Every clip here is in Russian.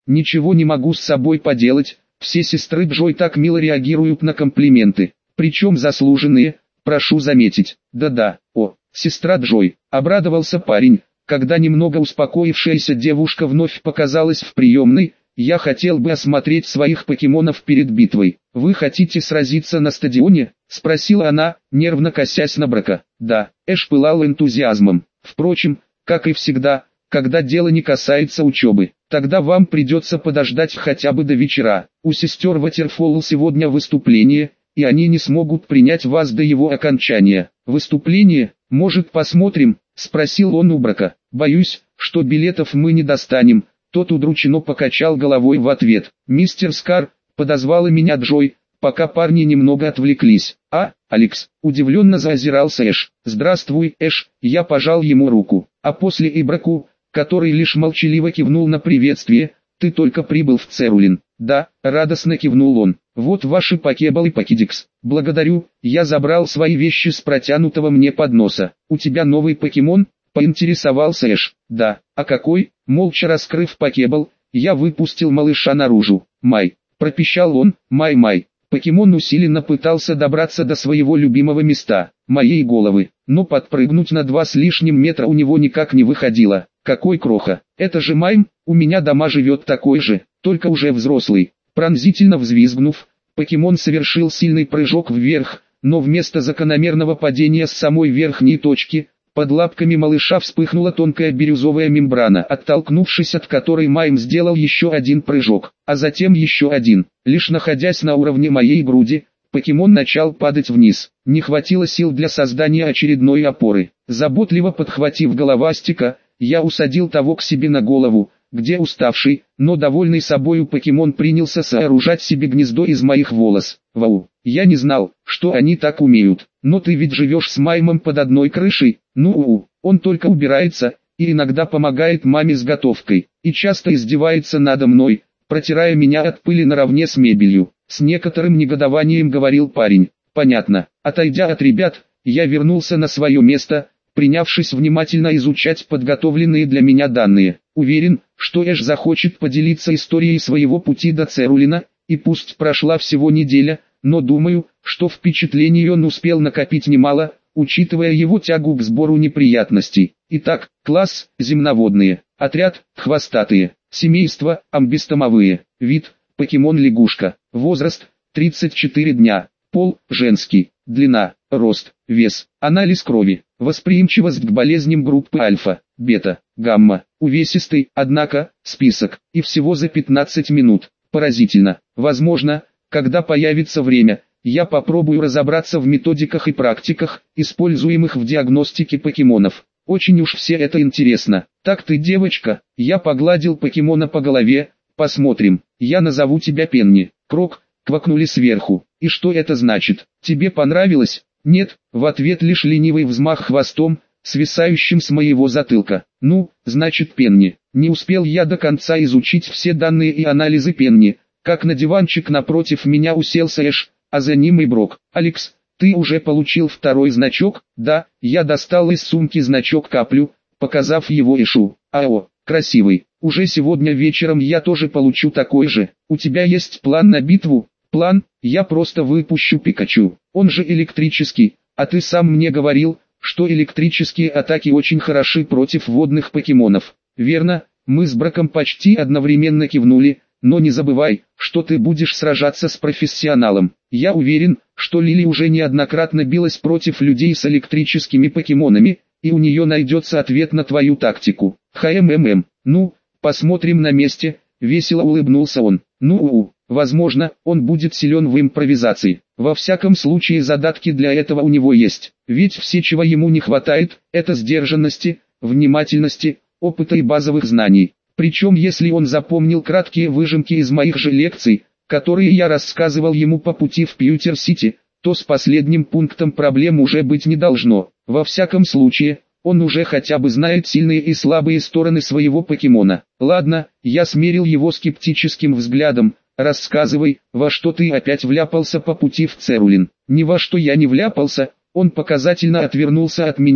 Ничего не могу с собой поделать, все сестры Джой так мило реагируют на комплименты, причем заслуженные, прошу заметить. Да-да, о, сестра Джой, обрадовался парень, когда немного успокоившаяся девушка вновь показалась в приемной. Я хотел бы осмотреть своих покемонов перед битвой. Вы хотите сразиться на стадионе? Спросила она, нервно косясь на Брака. Да, Эш пылал энтузиазмом. Впрочем, как и всегда, когда дело не касается учебы, тогда вам придется подождать хотя бы до вечера. У сестер Ватерфолл сегодня выступление, и они не смогут принять вас до его окончания. Выступление? Может, посмотрим? Спросил он у Брака. Боюсь, что билетов мы не достанем. Тот удрученно покачал головой в ответ. «Мистер Скар», — подозвала меня Джой, пока парни немного отвлеклись. «А, Алекс», — удивленно заозирался Эш. «Здравствуй, Эш», — я пожал ему руку. А после и Браку, который лишь молчаливо кивнул на приветствие, «Ты только прибыл в Церулин». «Да», — радостно кивнул он. «Вот ваши покебал и покедикс». «Благодарю», — я забрал свои вещи с протянутого мне подноса. «У тебя новый покемон?» — поинтересовался Эш. «Да, а какой?» Молча раскрыв покебал, я выпустил малыша наружу. «Май», — пропищал он, «май-май». Покемон усиленно пытался добраться до своего любимого места, моей головы, но подпрыгнуть на 2 с лишним метра у него никак не выходило. «Какой кроха, это же Майм, у меня дома живет такой же, только уже взрослый». Пронзительно взвизгнув, покемон совершил сильный прыжок вверх, но вместо закономерного падения с самой верхней точки, под лапками малыша вспыхнула тонкая бирюзовая мембрана, оттолкнувшись от которой Майм сделал еще один прыжок, а затем еще один. Лишь находясь на уровне моей груди, покемон начал падать вниз. Не хватило сил для создания очередной опоры. Заботливо подхватив головастика, я усадил того к себе на голову, где уставший, но довольный собою покемон принялся сооружать себе гнездо из моих волос. Вау, я не знал, что они так умеют. Но ты ведь живешь с Маймом под одной крышей. Ну, он только убирается, и иногда помогает маме с готовкой, и часто издевается надо мной, протирая меня от пыли наравне с мебелью. С некоторым негодованием говорил парень. Понятно. Отойдя от ребят, я вернулся на свое место, принявшись внимательно изучать подготовленные для меня данные. Уверен, что Эш захочет поделиться историей своего пути до Церулина, и пусть прошла всего неделя, но думаю, что впечатлений он успел накопить немало, учитывая его тягу к сбору неприятностей. Итак, класс – земноводные, отряд – хвостатые, семейство – амбистомовые, вид – покемон-лягушка, возраст – 34 дня, пол – женский, длина, рост, вес, анализ крови, восприимчивость к болезням группы альфа, бета, гамма, увесистый, однако, список, и всего за 15 минут. Поразительно. Возможно, когда появится время, я попробую разобраться в методиках и практиках, используемых в диагностике покемонов. Очень уж все это интересно. Так ты девочка, я погладил покемона по голове, посмотрим, я назову тебя Пенни. Крок, квакнули сверху. И что это значит? Тебе понравилось? Нет, в ответ лишь ленивый взмах хвостом, свисающим с моего затылка. Ну, значит Пенни. Не успел я до конца изучить все данные и анализы Пенни, как на диванчик напротив меня уселся Эш, а за ним и Брок. «Алекс, ты уже получил второй значок?» «Да», я достал из сумки значок каплю, показав его Эшу. «Ао, красивый, уже сегодня вечером я тоже получу такой же. У тебя есть план на битву?» «План? Я просто выпущу Пикачу, он же электрический, а ты сам мне говорил, что электрические атаки очень хороши против водных покемонов». «Верно», мы с Браком почти одновременно кивнули, но не забывай, что ты будешь сражаться с профессионалом. Я уверен, что Лили уже неоднократно билась против людей с электрическими покемонами, и у нее найдется ответ на твою тактику. Ну, посмотрим на месте, весело улыбнулся он. Возможно, он будет силен в импровизации. Во всяком случае задатки для этого у него есть. Ведь все, чего ему не хватает, это сдержанности, внимательности, опыта и базовых знаний. Причем если он запомнил краткие выжимки из моих же лекций, которые я рассказывал ему по пути в Пьютер-Сити, то с последним пунктом проблем уже быть не должно. Во всяком случае, он уже хотя бы знает сильные и слабые стороны своего покемона. Ладно, я смерил его скептическим взглядом. Рассказывай, во что ты опять вляпался по пути в Церулин. Ни во что я не вляпался, он показательно отвернулся от меня,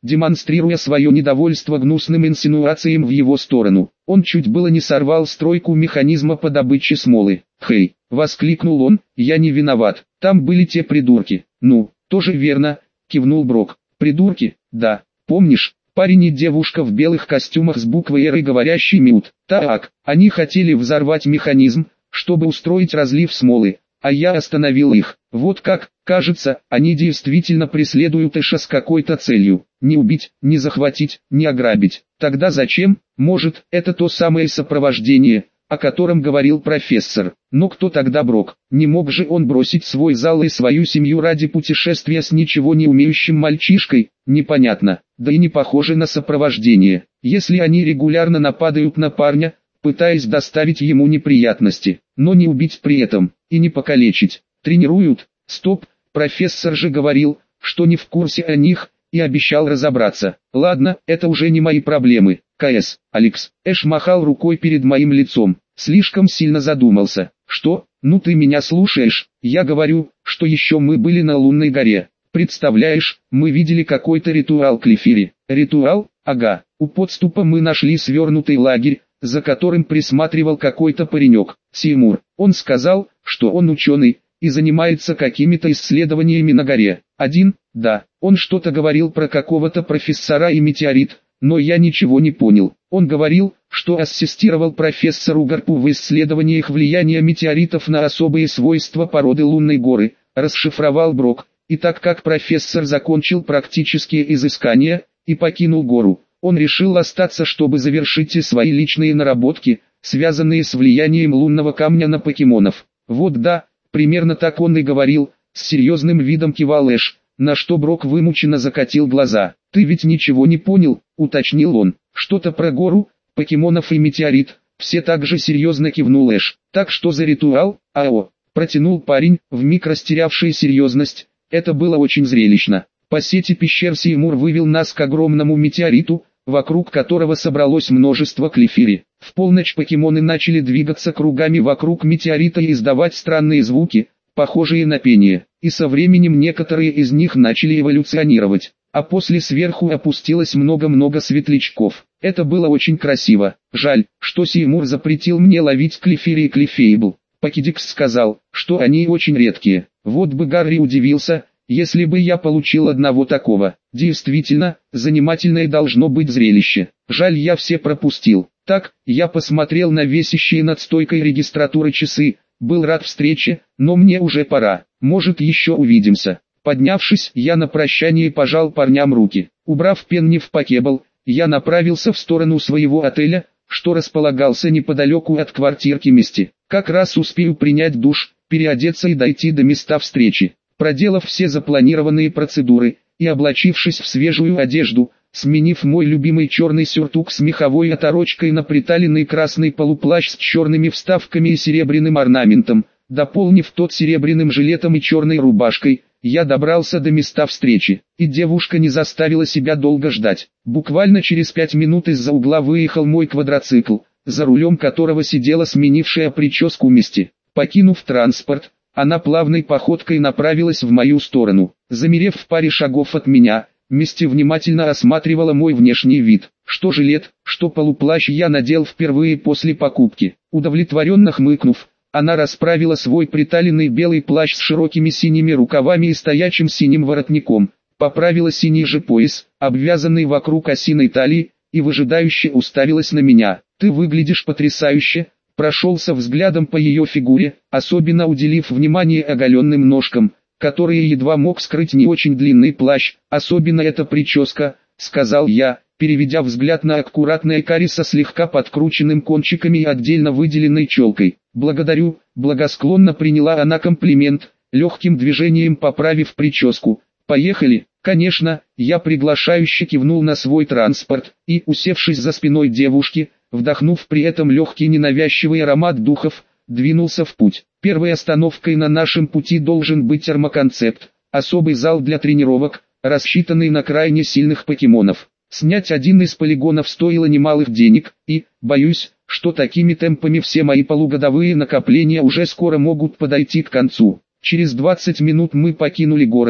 демонстрируя свое недовольство гнусным инсинуациям в его сторону. Он чуть было не сорвал стройку механизма по добыче смолы. «Хей!» — воскликнул он, «я не виноват, там были те придурки». «Ну, тоже верно», — кивнул Брок. «Придурки, да, помнишь, парень и девушка в белых костюмах с буквой «Р» и говорящий «Мют». Так, они хотели взорвать механизм, чтобы устроить разлив смолы, а я остановил их. Вот как, кажется, они действительно преследуют Эша с какой-то целью. Не убить, не захватить, не ограбить. Тогда зачем? Может, это то самое сопровождение, о котором говорил профессор. Но кто тогда Брок? Не мог же он бросить свой зал и свою семью ради путешествия с ничего не умеющим мальчишкой? Непонятно, да и не похоже на сопровождение. Если они регулярно нападают на парня, пытаясь доставить ему неприятности, но не убить при этом, и не покалечить. Тренируют? Стоп, профессор же говорил, что не в курсе о них, и обещал разобраться. Ладно, это уже не мои проблемы. КС, Алекс. Эш махал рукой перед моим лицом, слишком сильно задумался. Что? Ну ты меня слушаешь? Я говорю, что еще мы были на лунной горе. Представляешь, мы видели какой-то ритуал Клифири. Ритуал? Ага. У подступа мы нашли свернутый лагерь, за которым присматривал какой-то паренек, Сеймур. Он сказал, что он ученый, и занимается какими-то исследованиями на горе. Да, он что-то говорил про какого-то профессора и метеорит, но я ничего не понял. Он говорил, что ассистировал профессору Гарпу в исследованиях влияния метеоритов на особые свойства породы лунной горы, расшифровал Брок, и так как профессор закончил практические изыскания и покинул гору, он решил остаться, чтобы завершить и свои личные наработки, связанные с влиянием лунного камня на покемонов. Вот да, примерно так он и говорил, с серьезным видом кивал Эш, на что Брок вымученно закатил глаза. «Ты ведь ничего не понял», — уточнил он. «Что-то про гору, покемонов и метеорит», — все так же серьезно кивнул Эш. «Так что за ритуал?» «АО», — протянул парень, вмиг растерявший серьезность. Это было очень зрелищно. По сети пещер Сеймур вывел нас к огромному метеориту, вокруг которого собралось множество клифири. В полночь покемоны начали двигаться кругами вокруг метеорита и издавать странные звуки, похожие на пение, и со временем некоторые из них начали эволюционировать, а после сверху опустилось много-много светлячков. Это было очень красиво. Жаль, что Сеймур запретил мне ловить клифири и клифейбл. Покедикс сказал, что они очень редкие. Вот бы Гарри удивился, если бы я получил одного такого. Действительно, занимательное должно быть зрелище. Жаль, я все пропустил. Так, я посмотрел на висящие над стойкой регистратуры часы, был рад встрече, но мне уже пора. Может, еще увидимся. Поднявшись, я на прощание пожал парням руки. Убрав Пенни в покебл, я направился в сторону своего отеля, что располагался неподалеку от квартирки Мисти. Как раз успею принять душ, переодеться и дойти до места встречи. Проделав все запланированные процедуры и облачившись в свежую одежду, сменив мой любимый черный сюртук с меховой оторочкой на приталенный красный полуплащ с черными вставками и серебряным орнаментом, дополнив тот серебряным жилетом и черной рубашкой, я добрался до места встречи, и девушка не заставила себя долго ждать. Буквально через 5 минут из-за угла выехал мой квадроцикл, за рулем которого сидела сменившая прическу Мисти. Покинув транспорт, она плавной походкой направилась в мою сторону. Замерев в паре шагов от меня, Мисти внимательно осматривала мой внешний вид. Что жилет, что полуплащ я надел впервые после покупки. Удовлетворенно хмыкнув, она расправила свой приталенный белый плащ с широкими синими рукавами и стоячим синим воротником, поправила синий же пояс, обвязанный вокруг осиной талии, и выжидающе уставилась на меня. «Ты выглядишь потрясающе», прошелся взглядом по ее фигуре, особенно уделив внимание оголенным ножкам, которые едва мог скрыть не очень длинный плащ, особенно эта прическа, сказал я, переведя взгляд на аккуратное каре со слегка подкрученным кончиками и отдельно выделенной челкой. «Благодарю», благосклонно приняла она комплимент, легким движением поправив прическу. «Поехали?» «Конечно», я приглашающе кивнул на свой транспорт, и, усевшись за спиной девушки, вдохнув при этом легкий ненавязчивый аромат духов, двинулся в путь. Первой остановкой на нашем пути должен быть термоконцепт, особый зал для тренировок, рассчитанный на крайне сильных покемонов. Снять один из полигонов стоило немалых денег, и, боюсь, что такими темпами все мои полугодовые накопления уже скоро могут подойти к концу. Через 20 минут мы покинули город,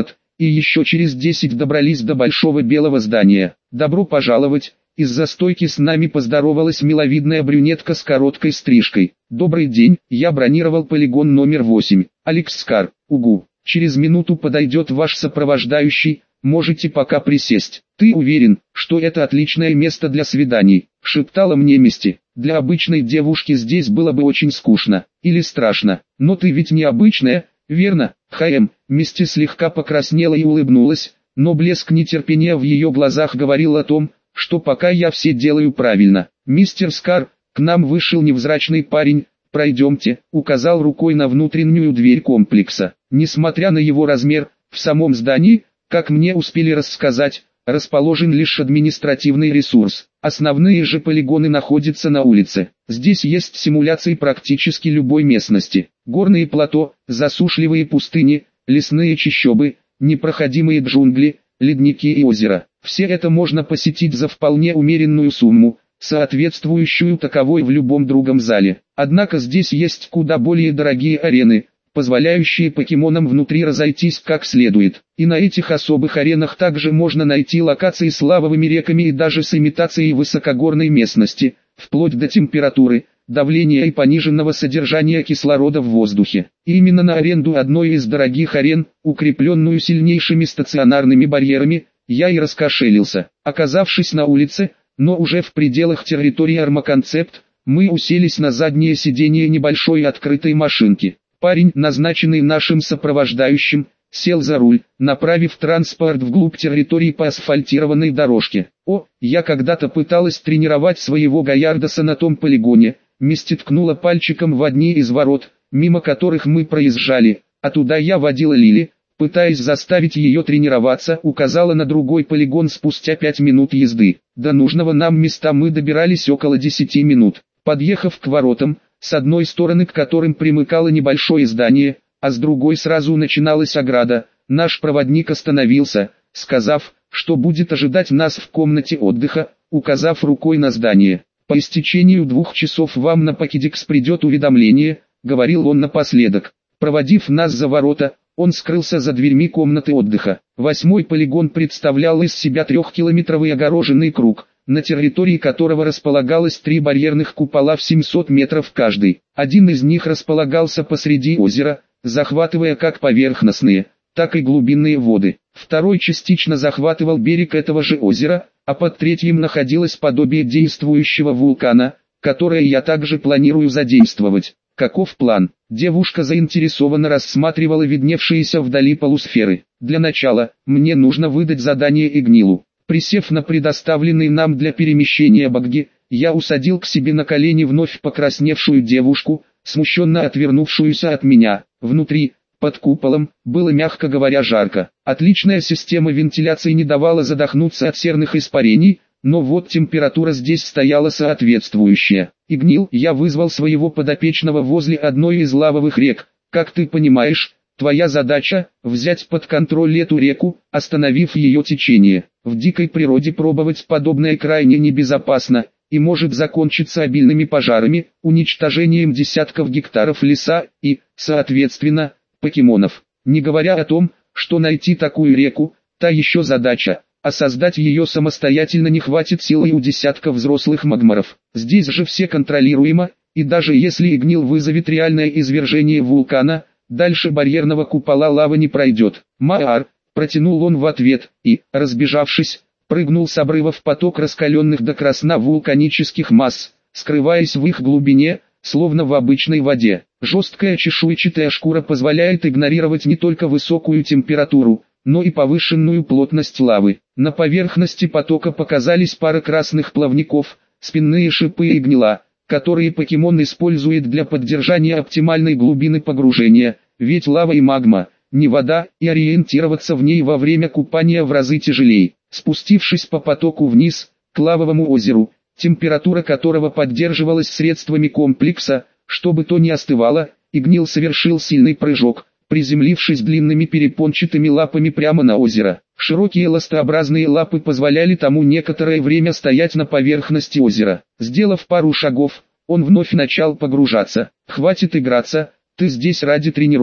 и еще через 10 добрались до большого белого здания. «Добро пожаловать!» Из-за стойки с нами поздоровалась миловидная брюнетка с короткой стрижкой. «Добрый день, я бронировал полигон номер 8. Алекс Скар, угу. Через минуту подойдет ваш сопровождающий, можете пока присесть. Ты уверен, что это отличное место для свиданий?» — шептала мне Мисти. «Для обычной девушки здесь было бы очень скучно, или страшно. Но ты ведь не обычная, верно, Х.М.?» Мисти слегка покраснела и улыбнулась, но блеск нетерпения в ее глазах говорил о том, что пока я все делаю правильно. «Мистер Скар, к нам вышел невзрачный парень, пройдемте», — указал рукой на внутреннюю дверь комплекса. Несмотря на его размер, в самом здании, как мне успели рассказать, расположен лишь административный ресурс. Основные же полигоны находятся на улице. Здесь есть симуляции практически любой местности. Горные плато, засушливые пустыни, лесные чащобы, непроходимые джунгли, ледники и озера. Все это можно посетить за вполне умеренную сумму, соответствующую таковой в любом другом зале. Однако здесь есть куда более дорогие арены, позволяющие покемонам внутри разойтись как следует. И на этих особых аренах также можно найти локации с лавовыми реками и даже с имитацией высокогорной местности, вплоть до температуры, давления и пониженного содержания кислорода в воздухе. И именно на аренду одной из дорогих арен, укрепленную сильнейшими стационарными барьерами, я и раскошелился. Оказавшись на улице, но уже в пределах территории Армаконцепт, мы уселись на заднее сиденье небольшой открытой машинки. Парень, назначенный нашим сопровождающим, сел за руль, направив транспорт вглубь территории по асфальтированной дорожке. «О, я когда-то пыталась тренировать своего Гаярдоса на том полигоне», Мисти ткнула пальчиком в одни из ворот, мимо которых мы проезжали, а туда я водила Лили, пытаясь заставить ее тренироваться, указала на другой полигон спустя 5 минут езды. До нужного нам места мы добирались около 10 минут. Подъехав к воротам, с одной стороны к которым примыкало небольшое здание, а с другой сразу начиналась ограда, наш проводник остановился, сказав, что будет ожидать нас в комнате отдыха, указав рукой на здание. «По истечению 2 часов вам на Покедекс придет уведомление», — говорил он напоследок. Проводив нас за ворота, он скрылся за дверьми комнаты отдыха. 8-й полигон представлял из себя 3-километровый огороженный круг, на территории которого располагалось 3 барьерных купола в 700 метров каждый. Один из них располагался посреди озера, захватывая как поверхностные, так и глубинные воды. Второй частично захватывал берег этого же озера, а под третьим находилось подобие действующего вулкана, которое я также планирую задействовать. Каков план? Девушка заинтересованно рассматривала видневшиеся вдали полусферы. Для начала, мне нужно выдать задание Игнилу. Присев на предоставленный нам для перемещения багги, я усадил к себе на колени вновь покрасневшую девушку, смущенно отвернувшуюся от меня. Внутри, под куполом, было мягко говоря жарко. Отличная система вентиляции не давала задохнуться от серных испарений, но вот температура здесь стояла соответствующая. Игнил, я вызвал своего подопечного возле одной из лавовых рек. Как ты понимаешь, твоя задача – взять под контроль эту реку, остановив ее течение. В дикой природе пробовать подобное крайне небезопасно, и может закончиться обильными пожарами, уничтожением десятков гектаров леса и, соответственно, покемонов. Не говоря о том, что найти такую реку – та еще задача, а создать ее самостоятельно не хватит силы и у десятков взрослых магмаров. Здесь же все контролируемо, и даже если Игнил вызовет реальное извержение вулкана, дальше барьерного купола лава не пройдет. «Маар», протянул он в ответ, и, разбежавшись, прыгнул с обрыва в поток раскаленных до красна вулканических масс, скрываясь в их глубине, словно в обычной воде. Жесткая чешуйчатая шкура позволяет игнорировать не только высокую температуру, но и повышенную плотность лавы. На поверхности потока показались пара красных плавников, спинные шипы и гнила, которые покемон использует для поддержания оптимальной глубины погружения, ведь лава и магма, не вода, и ориентироваться в ней во время купания в разы тяжелее. Спустившись по потоку вниз, к лавовому озеру, температура которого поддерживалась средствами комплекса, чтобы то не остывало, Игнил совершил сильный прыжок, приземлившись длинными перепончатыми лапами прямо на озеро. Широкие ластообразные лапы позволяли тому некоторое время стоять на поверхности озера. Сделав пару шагов, он вновь начал погружаться. «Хватит играться, ты здесь ради тренировок.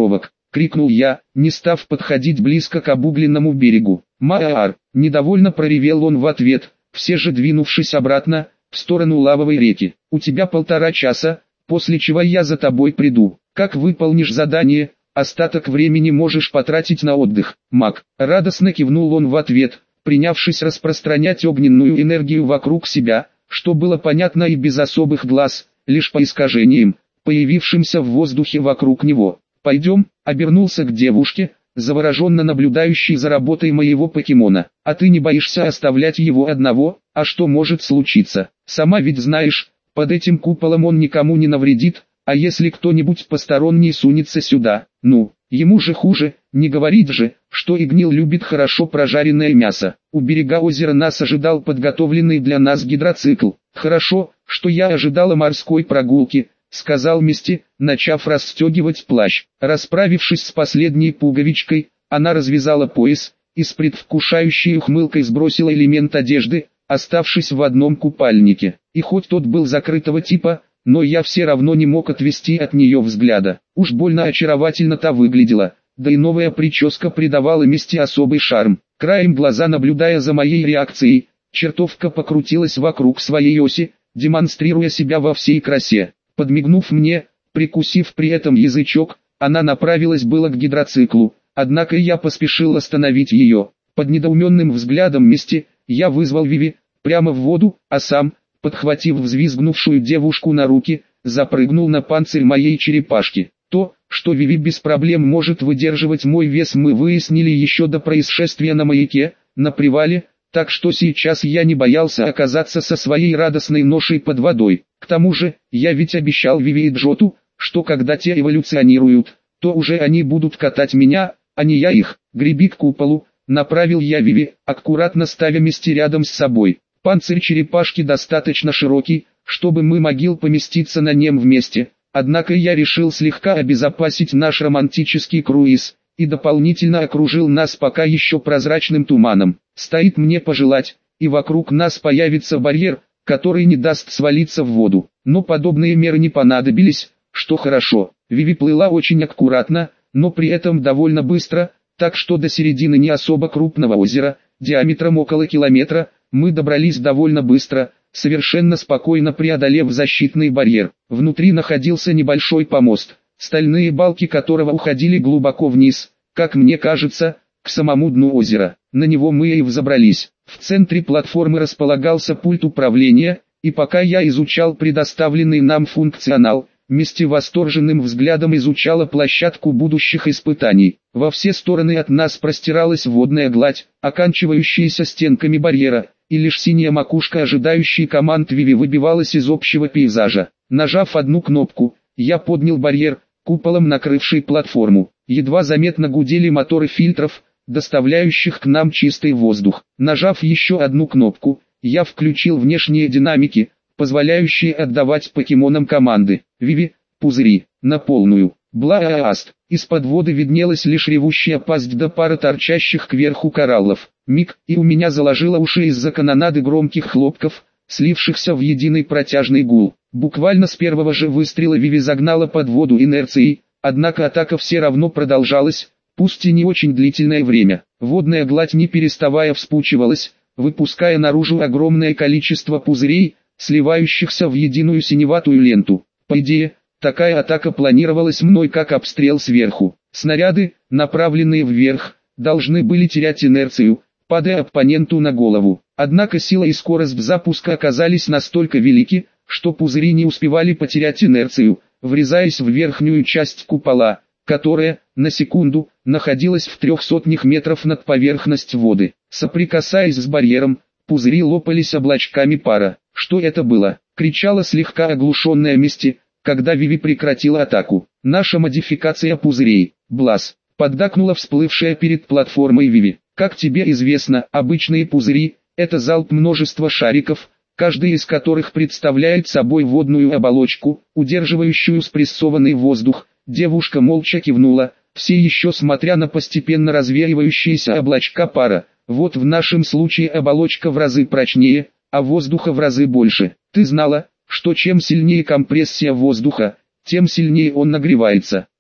— крикнул я, не став подходить близко к обугленному берегу. «Маар!» — недовольно проревел он в ответ, все же двинувшись обратно, в сторону лавовой реки. «У тебя 1,5 часа, после чего я за тобой приду. Как выполнишь задание, остаток времени можешь потратить на отдых, маг». Радостно кивнул он в ответ, принявшись распространять огненную энергию вокруг себя, что было понятно и без особых глаз, лишь по искажениям, появившимся в воздухе вокруг него. «Пойдем», — обернулся к девушке, завороженно наблюдающей за работой моего покемона. «А ты не боишься оставлять его одного? А что может случиться? Сама ведь знаешь, под этим куполом он никому не навредит, а если кто-нибудь посторонний сунется сюда, ну, ему же хуже, не говорить же, что Игнил любит хорошо прожаренное мясо». У берега озера нас ожидал подготовленный для нас гидроцикл. «Хорошо, что я ожидала морской прогулки», — сказал Мисти, начав расстегивать плащ. Расправившись с последней пуговичкой, она развязала пояс и с предвкушающей ухмылкой сбросила элемент одежды, оставшись в одном купальнике. И хоть тот был закрытого типа, но я все равно не мог отвести от нее взгляда. Уж больно очаровательно та выглядела, да и новая прическа придавала Мисти особый шарм. Краем глаза наблюдая за моей реакцией, чертовка покрутилась вокруг своей оси, демонстрируя себя во всей красе. Подмигнув мне, прикусив при этом язычок, она направилась было к гидроциклу, однако я поспешил остановить ее. Под недоуменным взглядом Мисти, я вызвал Виви прямо в воду, а сам, подхватив взвизгнувшую девушку на руки, запрыгнул на панцирь моей черепашки. То, что Виви без проблем может выдерживать мой вес, мы выяснили еще до происшествия на маяке, на привале, так что сейчас я не боялся оказаться со своей радостной ношей под водой. К тому же, я ведь обещал Виви и Джоту, что когда те эволюционируют, то уже они будут катать меня, а не я их. «Греби к куполу», — направил я Виви, аккуратно ставя Мисти рядом с собой. Панцирь черепашки достаточно широкий, чтобы мы могли поместиться на нем вместе, однако я решил слегка обезопасить наш романтический круиз, и дополнительно окружил нас пока еще прозрачным туманом. Стоит мне пожелать, и вокруг нас появится барьер, который не даст свалиться в воду. Но подобные меры не понадобились, что хорошо. Виви плыла очень аккуратно, но при этом довольно быстро, так что до середины не особо крупного озера, диаметром около километра, мы добрались довольно быстро, совершенно спокойно преодолев защитный барьер. Внутри находился небольшой помост, стальные балки которого уходили глубоко вниз, как мне кажется, к самому дну озера. На него мы и взобрались. В центре платформы располагался пульт управления, и пока я изучал предоставленный нам функционал, Мисти восторженным взглядом изучала площадку будущих испытаний. Во все стороны от нас простиралась водная гладь, оканчивающаяся стенками барьера, и лишь синяя макушка ожидающей команд Виви выбивалась из общего пейзажа. Нажав одну кнопку, я поднял барьер, куполом накрывший платформу. Едва заметно гудели моторы фильтров, доставляющих к нам чистый воздух. Нажав еще одну кнопку, я включил внешние динамики, позволяющие отдавать покемонам команды. «Виви, пузыри, на полную». Блааст. Из-под воды виднелась лишь ревущая пасть да пара торчащих кверху кораллов. Миг, и у меня заложило уши из-за канонады громких хлопков, слившихся в единый протяжный гул. Буквально с первого же выстрела Виви загнала под воду инерцией, однако атака все равно продолжалась, пусть и не очень длительное время. Водная гладь не переставая вспучивалась, выпуская наружу огромное количество пузырей, сливающихся в единую синеватую ленту. По идее, такая атака планировалась мной как обстрел сверху. Снаряды, направленные вверх, должны были терять инерцию, падая оппоненту на голову. Однако сила и скорость запуска оказались настолько велики, что пузыри не успевали потерять инерцию, врезаясь в верхнюю часть купола, которая, на секунду, находилась в 300 метров над поверхностью воды. Соприкасаясь с барьером, пузыри лопались облачками пара. «Что это было?» — кричала слегка оглушенная Мисти, когда Виви прекратила атаку. «Наша модификация пузырей, Блас», — поддакнула всплывшая перед платформой Виви. «Как тебе известно, обычные пузыри — это залп множества шариков, каждый из которых представляет собой водную оболочку, удерживающую спрессованный воздух». Девушка молча кивнула, все еще смотря на постепенно развеивающиеся облачка пара. «Вот в нашем случае оболочка в разы прочнее, а воздуха в разы больше. Ты знала, что чем сильнее компрессия воздуха, тем сильнее он нагревается?» «Да,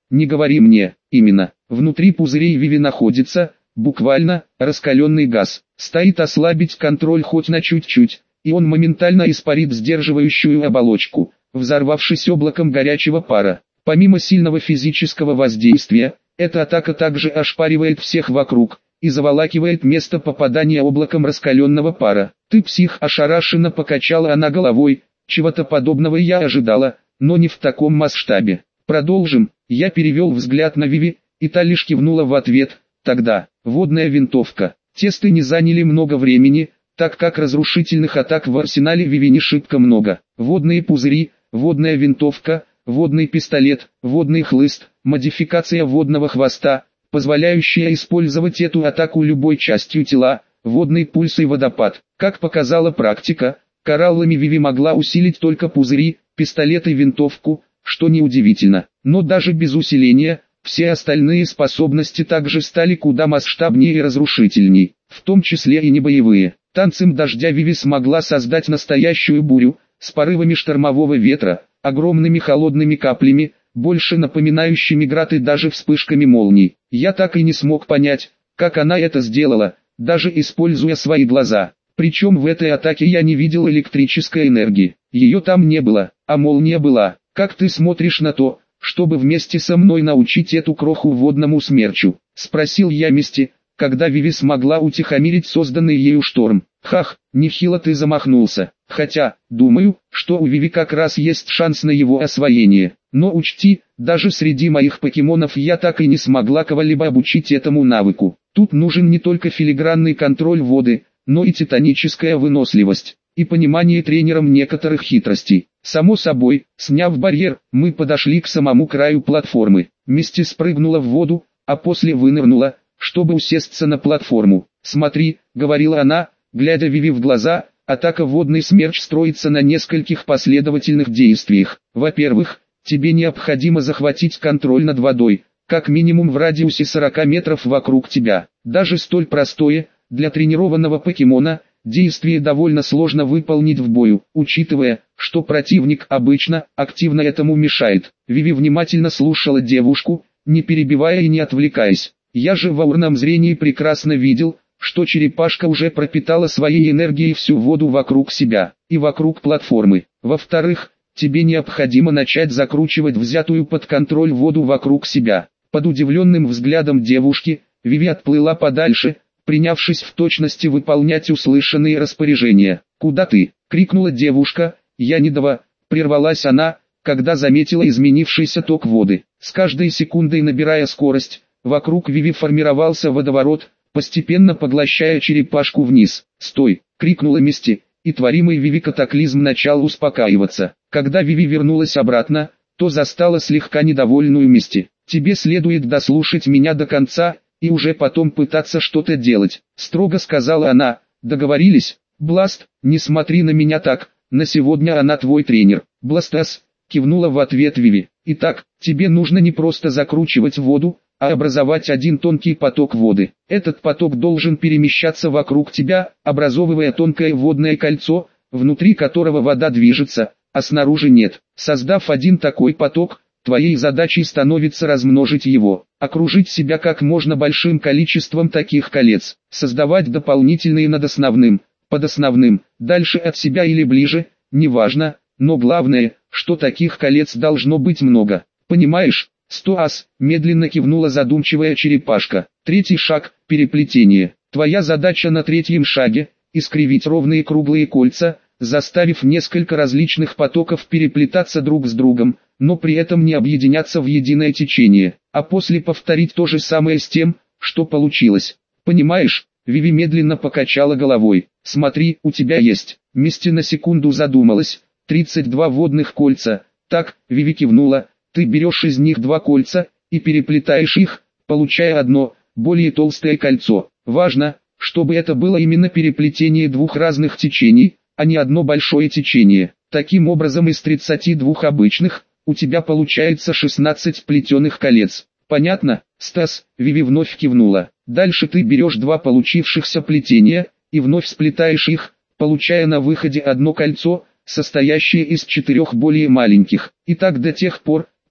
Не говори мне, именно. Внутри пузырей Виви находится, буквально, раскаленный газ. Стоит ослабить контроль хоть на чуть-чуть, и он моментально испарит сдерживающую оболочку, взорвавшись облаком горячего пара. Помимо сильного физического воздействия, эта атака также ошпаривает всех вокруг и заволакивает место попадания облаком раскаленного пара. «Ты псих», — ошарашенно покачала она головой, чего-то подобного я ожидала, но не в таком масштабе. «Продолжим». Я перевел взгляд на Виви, и та лишь кивнула в ответ. Тогда, водная винтовка. Тесты не заняли много времени, так как разрушительных атак в арсенале Виви не шибко много. Водные пузыри, водная винтовка, водный пистолет, водный хлыст, модификация водного хвоста, позволяющая использовать эту атаку любой частью тела, водный пульс и водопад. Как показала практика, кораллами Виви могла усилить только пузыри, пистолет и винтовку, что неудивительно. Но даже без усиления, все остальные способности также стали куда масштабнее и разрушительней, в том числе и небоевые. Танцем дождя Виви смогла создать настоящую бурю, с порывами штормового ветра, огромными холодными каплями, больше напоминающими град и даже вспышками молний. Я так и не смог понять, как она это сделала, даже используя свои глаза. Причем в этой атаке я не видел электрической энергии. Ее там не было, а молния была. Как ты смотришь на то, чтобы вместе со мной научить эту кроху водному смерчу? Спросил я Мисти, когда Виви смогла утихомирить созданный ею шторм. Хах, нехило ты замахнулся. Хотя, думаю, что у Виви как раз есть шанс на его освоение. Но учти, даже среди моих покемонов я так и не смогла кого-либо обучить этому навыку. Тут нужен не только филигранный контроль воды, но и титаническая выносливость и понимание тренером некоторых хитростей. Само собой, сняв барьер, мы подошли к самому краю платформы. Мисти спрыгнула в воду, а после вынырнула, чтобы усесться на платформу. «Смотри», — говорила она, глядя Виви в глаза, атака водный смерч строится на нескольких последовательных действиях. Во-первых, тебе необходимо захватить контроль над водой, как минимум в радиусе 40 метров вокруг тебя. Даже столь простое, для тренированного покемона, действие довольно сложно выполнить в бою, учитывая, что противник обычно активно этому мешает. Виви внимательно слушала девушку, не перебивая и не отвлекаясь. Я же в аурном зрении прекрасно видел, что черепашка уже пропитала своей энергией всю воду вокруг себя и вокруг платформы. Во-вторых, тебе необходимо начать закручивать взятую под контроль воду вокруг себя. Под удивленным взглядом девушки, Виви отплыла подальше, принявшись в точности выполнять услышанные распоряжения. «Куда ты?» — крикнула девушка. «Я не дава», — прервалась она, когда заметила изменившийся ток воды. С каждой секундой набирая скорость, вокруг Виви формировался водоворот, постепенно поглощая черепашку вниз. «Стой!» — крикнула Мисти, и творимый Виви катаклизм начал успокаиваться. Когда Виви вернулась обратно, то застала слегка недовольную Мисти. «Тебе следует дослушать меня до конца, и уже потом пытаться что-то делать», — строго сказала она. «Договорились?» «Бласт, не смотри на меня так, на сегодня она твой тренер». «Бластас», — кивнула в ответ Виви. «Итак, тебе нужно не просто закручивать воду, а образовать один тонкий поток воды. Этот поток должен перемещаться вокруг тебя, образовывая тонкое водное кольцо, внутри которого вода движется, а снаружи нет. Создав один такой поток, твоей задачей становится размножить его, окружить себя как можно большим количеством таких колец, создавать дополнительные над основным, под основным, дальше от себя или ближе, неважно, но главное, что таких колец должно быть много. Понимаешь?» «100 медленно кивнула задумчивая черепашка. «Третий шаг – переплетение. Твоя задача на третьем шаге – искривить ровные круглые кольца, заставив несколько различных потоков переплетаться друг с другом, но при этом не объединяться в единое течение, а после повторить то же самое с тем, что получилось. Понимаешь?» Виви медленно покачала головой. «Смотри, у тебя есть». Мисти на секунду задумалась. 32 водных кольца. «Так», Виви кивнула. «Ты берешь из них 2 кольца и переплетаешь их, получая одно, более толстое кольцо. Важно, чтобы это было именно переплетение 2 разных течений, а не одно большое течение. Таким образом из 32 обычных, у тебя получается 16 плетеных колец. Понятно?» «Стас», Виви вновь кивнула. «Дальше ты берешь 2 получившихся плетения, и вновь сплетаешь их, получая на выходе одно кольцо, состоящее из 4 более маленьких. И так до тех пор,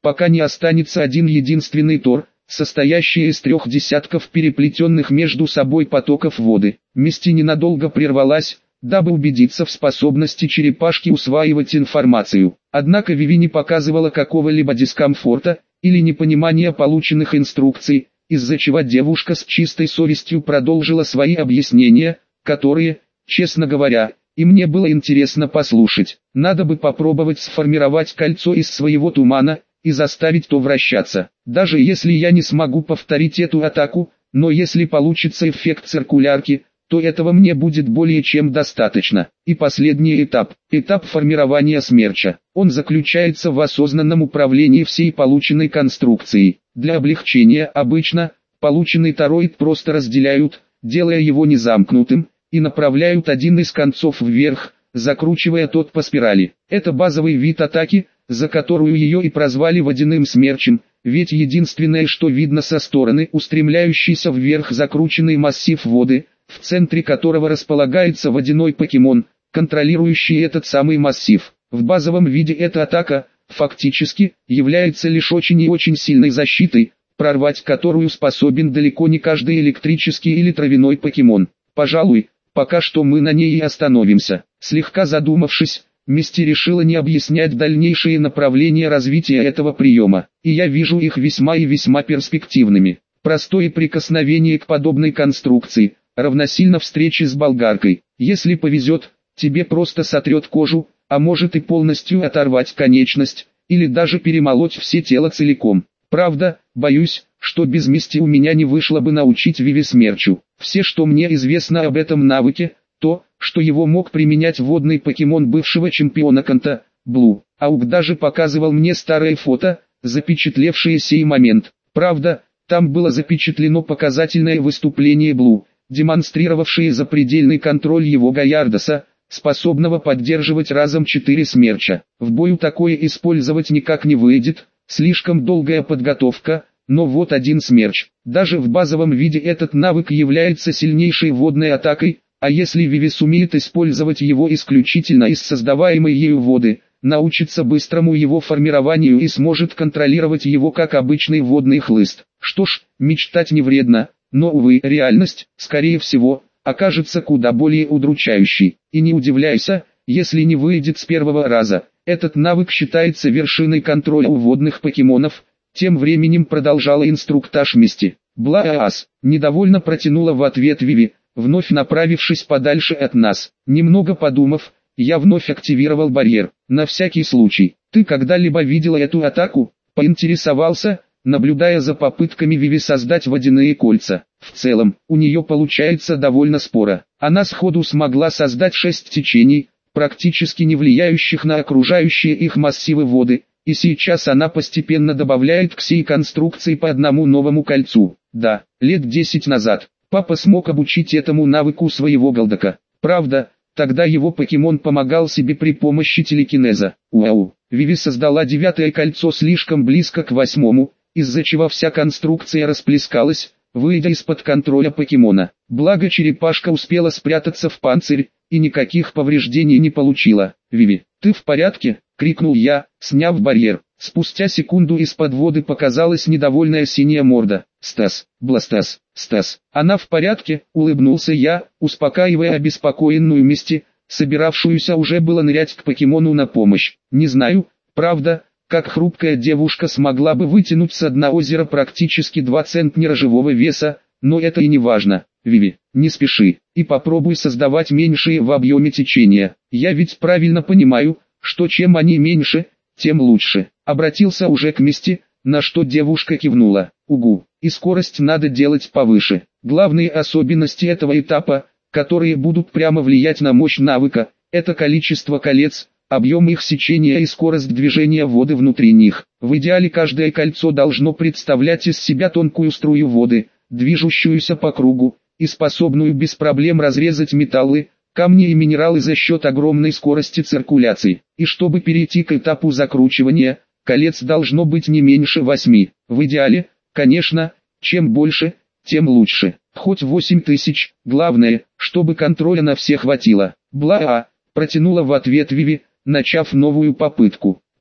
пока не останется один единственный тор, состоящий из 3 десятков переплетенных между собой потоков воды. Мисти ненадолго прервалась, дабы убедиться в способности черепашки усваивать информацию. Однако Виви не показывала какого-либо дискомфорта или непонимания полученных инструкций, из-за чего девушка с чистой совестью продолжила свои объяснения, которые, честно говоря, и мне было интересно послушать. Надо бы попробовать сформировать кольцо из своего тумана и заставить то вращаться. Даже если я не смогу повторить эту атаку, но если получится эффект циркулярки, то этого мне будет более чем достаточно. И последний этап – этап формирования смерча. Он заключается в осознанном управлении всей полученной конструкцией. Для облегчения обычно полученный тороид просто разделяют, делая его незамкнутым, и направляют один из концов вверх, закручивая тот по спирали. Это базовый вид атаки, за которую ее и прозвали водяным смерчем, ведь единственное, что видно со стороны, устремляющийся вверх закрученный массив воды, в центре которого располагается водяной покемон, контролирующий этот самый массив. В базовом виде эта атака, фактически, является лишь очень и очень сильной защитой, прорвать которую способен далеко не каждый электрический или травяной покемон. Пожалуй, пока что мы на ней и остановимся. Слегка задумавшись, Мисти решила не объяснять дальнейшие направления развития этого приема, и я вижу их весьма и весьма перспективными. Простое прикосновение к подобной конструкции равносильно встрече с болгаркой. Если повезет, тебе просто сотрет кожу, а может и полностью оторвать конечность, или даже перемолоть все тело целиком. Правда, боюсь, что без Мисти у меня не вышло бы научить Виви смерчу. Все, что мне известно об этом навыке, то, что его мог применять водный покемон бывшего чемпиона Канта, Блу. Аук даже показывал мне старое фото, запечатлевшее сей момент. Правда, там было запечатлено показательное выступление Блу, демонстрировавшее запредельный контроль его Гаярдоса, способного поддерживать разом 4 смерча. В бою такое использовать никак не выйдет, слишком долгая подготовка, но вот один смерч. Даже в базовом виде этот навык является сильнейшей водной атакой, а если Виви сумеет использовать его исключительно из создаваемой ею воды, научится быстрому его формированию и сможет контролировать его как обычный водный хлыст. Что ж, мечтать не вредно, но увы, реальность, скорее всего, окажется куда более удручающей. И не удивляйся, если не выйдет с первого раза. Этот навык считается вершиной контроля у водных покемонов. Тем временем продолжала инструктаж Мисти. Блаас, недовольно протянула в ответ Виви, вновь направившись подальше от нас. Немного подумав, я вновь активировал барьер. На всякий случай. Ты когда-либо видела эту атаку? Поинтересовался, наблюдая за попытками Виви создать водяные кольца. В целом, у нее получается довольно споро. Она сходу смогла создать 6 течений, практически не влияющих на окружающие их массивы воды, и сейчас она постепенно добавляет к сей конструкции по одному новому кольцу. Да, лет 10 назад, папа смог обучить этому навыку своего Голдака. Правда, тогда его покемон помогал себе при помощи телекинеза. Уау, Виви создала 9-е кольцо слишком близко к 8-му, из-за чего вся конструкция расплескалась, выйдя из-под контроля покемона. Благо черепашка успела спрятаться в панцирь, и никаких повреждений не получила. «Виви, ты в порядке?» — крикнул я, сняв барьер. Спустя секунду из-под воды показалась недовольная синяя морда. «Стас, Бластас, Стас, она в порядке?» — улыбнулся я, успокаивая обеспокоенную Мисти, собиравшуюся уже было нырять к покемону на помощь. Не знаю, правда, как хрупкая девушка смогла бы вытянуть с дна озера практически 2 центнера живого веса, но это и не важно. «Виви, не спеши, и попробуй создавать меньшие в объеме течения. Я ведь правильно понимаю, что чем они меньше, тем лучше». Обратился уже к Мисти, на что девушка кивнула. «Угу, и скорость надо делать повыше. Главные особенности этого этапа, которые будут прямо влиять на мощь навыка, это количество колец, объем их сечения и скорость движения воды внутри них. В идеале каждое кольцо должно представлять из себя тонкую струю воды, движущуюся по кругу, и способную без проблем разрезать металлы, камни и минералы за счет огромной скорости циркуляции. И чтобы перейти к этапу закручивания, колец должно быть не меньше 8. В идеале, конечно, чем больше, тем лучше. Хоть 8000, главное, чтобы контроля на всех хватило. Протянула в ответ Виви, начав новую попытку.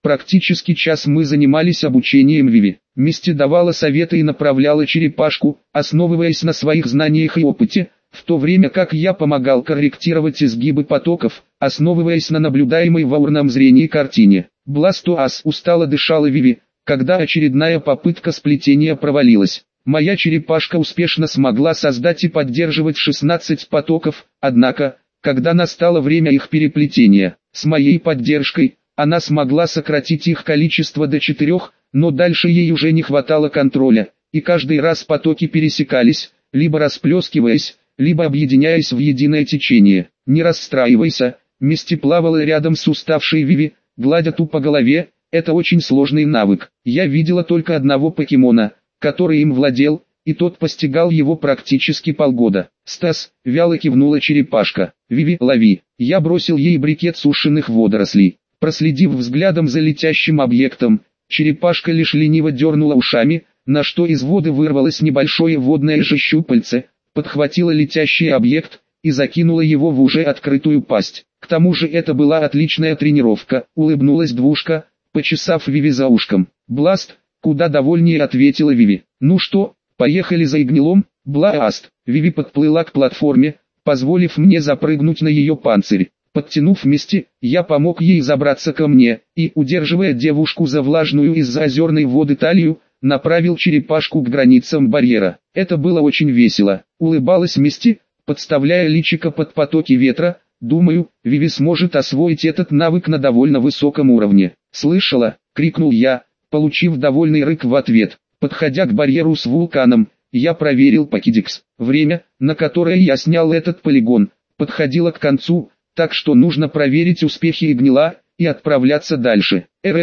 Практически час мы занимались обучением Виви. Мисти давала советы и направляла черепашку, основываясь на своих знаниях и опыте, в то время как я помогал корректировать изгибы потоков, основываясь на наблюдаемой в аурном зрении картине. Бластоаз устало дышала Виви, когда очередная попытка сплетения провалилась. Моя черепашка успешно смогла создать и поддерживать 16 потоков, однако, когда настало время их переплетения, с моей поддержкой, она смогла сократить их количество до 4, но дальше ей уже не хватало контроля, и каждый раз потоки пересекались, либо расплескиваясь, либо объединяясь в единое течение. Не расстраивайся, Мисти плавала рядом с уставшей Виви, гладя ту по голове, это очень сложный навык. Я видела только одного покемона, который им владел, и тот постигал его практически полгода. Стас, вяло кивнула черепашка. Виви, лови. Я бросил ей брикет сушеных водорослей. Проследив взглядом за летящим объектом, черепашка лишь лениво дернула ушами, на что из воды вырвалось небольшое водное же щупальце, подхватила летящий объект и закинула его в уже открытую пасть. К тому же это была отличная тренировка, улыбнулась Двушка, почесав Виви за ушком. Бласт, куда довольнее ответила Виви. Ну что, поехали за Игнилом? Бласт. Виви подплыла к платформе, позволив мне запрыгнуть на ее панцирь. Подтянув Мисти, я помог ей забраться ко мне, и, удерживая девушку за влажную из-за озерной воды талию, направил черепашку к границам барьера. Это было очень весело. Улыбалась Мисти, подставляя личико под потоки ветра. Думаю, Виви сможет освоить этот навык на довольно высоком уровне. «Слышала?» — крикнул я, получив довольный рык в ответ. Подходя к барьеру с вулканом, я проверил покедекс. Время, на которое я снял этот полигон, подходило к концу, так что нужно проверить успехи Игнила и отправляться дальше.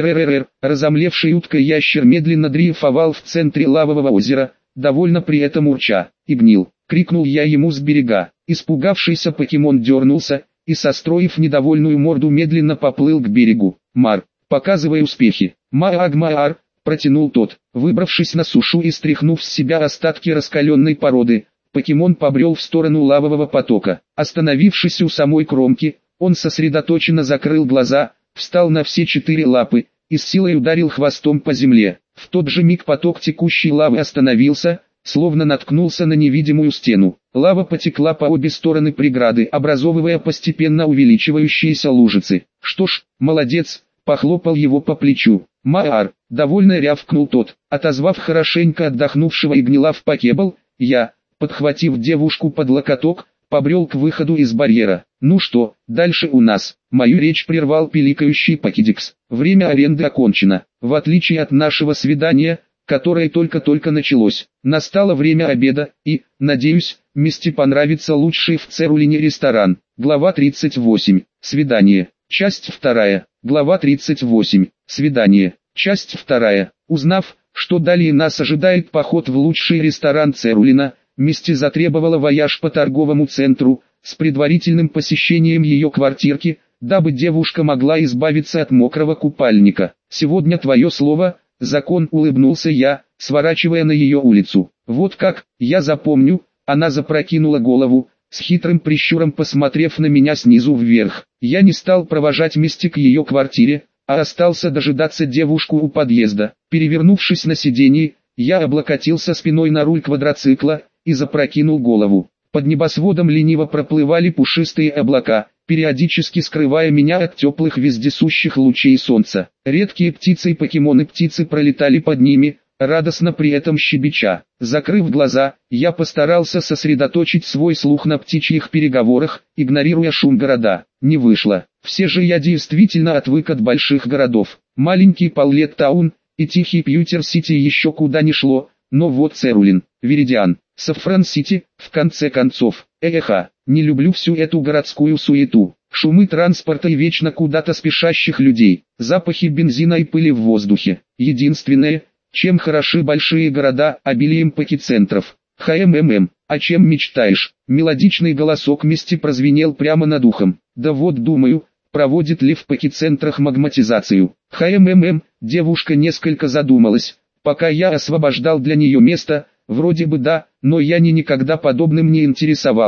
Разомлевший утка-ящер медленно дрейфовал в центре лавового озера, довольно при этом урча. «Игнил!» — крикнул я ему с берега. Испугавшийся покемон дернулся и, состроив недовольную морду, медленно поплыл к берегу. «Мар, показывай успехи!» «Маар!» — протянул тот. Выбравшись на сушу и стряхнув с себя остатки раскаленной породы, покемон побрел в сторону лавового потока. Остановившись у самой кромки, он сосредоточенно закрыл глаза, встал на все 4 лапы и с силой ударил хвостом по земле. В тот же миг поток текущей лавы остановился, словно наткнулся на невидимую стену. Лава потекла по обе стороны преграды, образовывая постепенно увеличивающиеся лужицы. «Что ж, молодец!» — похлопал его по плечу. «Маар!» — довольно рявкнул тот. Отозвав хорошенько отдохнувшего Игнила в покебл, я, подхватив девушку под локоток, побрел к выходу из барьера. «Ну что, дальше у нас?» Мою речь прервал пиликающий покедекс. «Время аренды окончено. В отличие от нашего свидания, которое только-только началось, настало время обеда, и, надеюсь, Мисти понравится лучший в Церулине ресторан». Глава 38. Свидание. Часть 2. Глава 38. Свидание. Часть 2. Узнав, что далее нас ожидает поход в лучший ресторан Церулина, Мисти затребовала вояж по торговому центру, с предварительным посещением ее квартирки, дабы девушка могла избавиться от мокрого купальника. «Сегодня твое слово, закон», — улыбнулся я, сворачивая на ее улицу. «Вот как, я запомню», — она запрокинула голову, с хитрым прищуром посмотрев на меня снизу вверх. Я не стал провожать Мисти к ее квартире, а остался дожидаться девушку у подъезда. Перевернувшись на сиденье, я облокотился спиной на руль квадроцикла и запрокинул голову. Под небосводом лениво проплывали пушистые облака, периодически скрывая меня от теплых вездесущих лучей солнца. Редкие птицы и покемоны-птицы пролетали под ними, радостно при этом щебеча. Закрыв глаза, я постарался сосредоточить свой слух на птичьих переговорах, игнорируя шум города. Не вышло. Все же я действительно отвык от больших городов. Маленький Паулет-таун и тихий Пьютер-Сити еще куда ни шло, но вот Церулин, Виридиан, Сафран-Сити, в конце концов. Не люблю всю эту городскую суету. Шумы транспорта и вечно куда-то спешащих людей, запахи бензина и пыли в воздухе. Единственное, чем хороши большие города, обилием покецентров. О чем мечтаешь? Мелодичный голосок Мисти прозвенел прямо над ухом. Да вот думаю, проводит ли в покецентрах магматизацию. Девушка несколько задумалась, пока я освобождал для нее место. Вроде бы да, но я никогда подобным не интересовалась.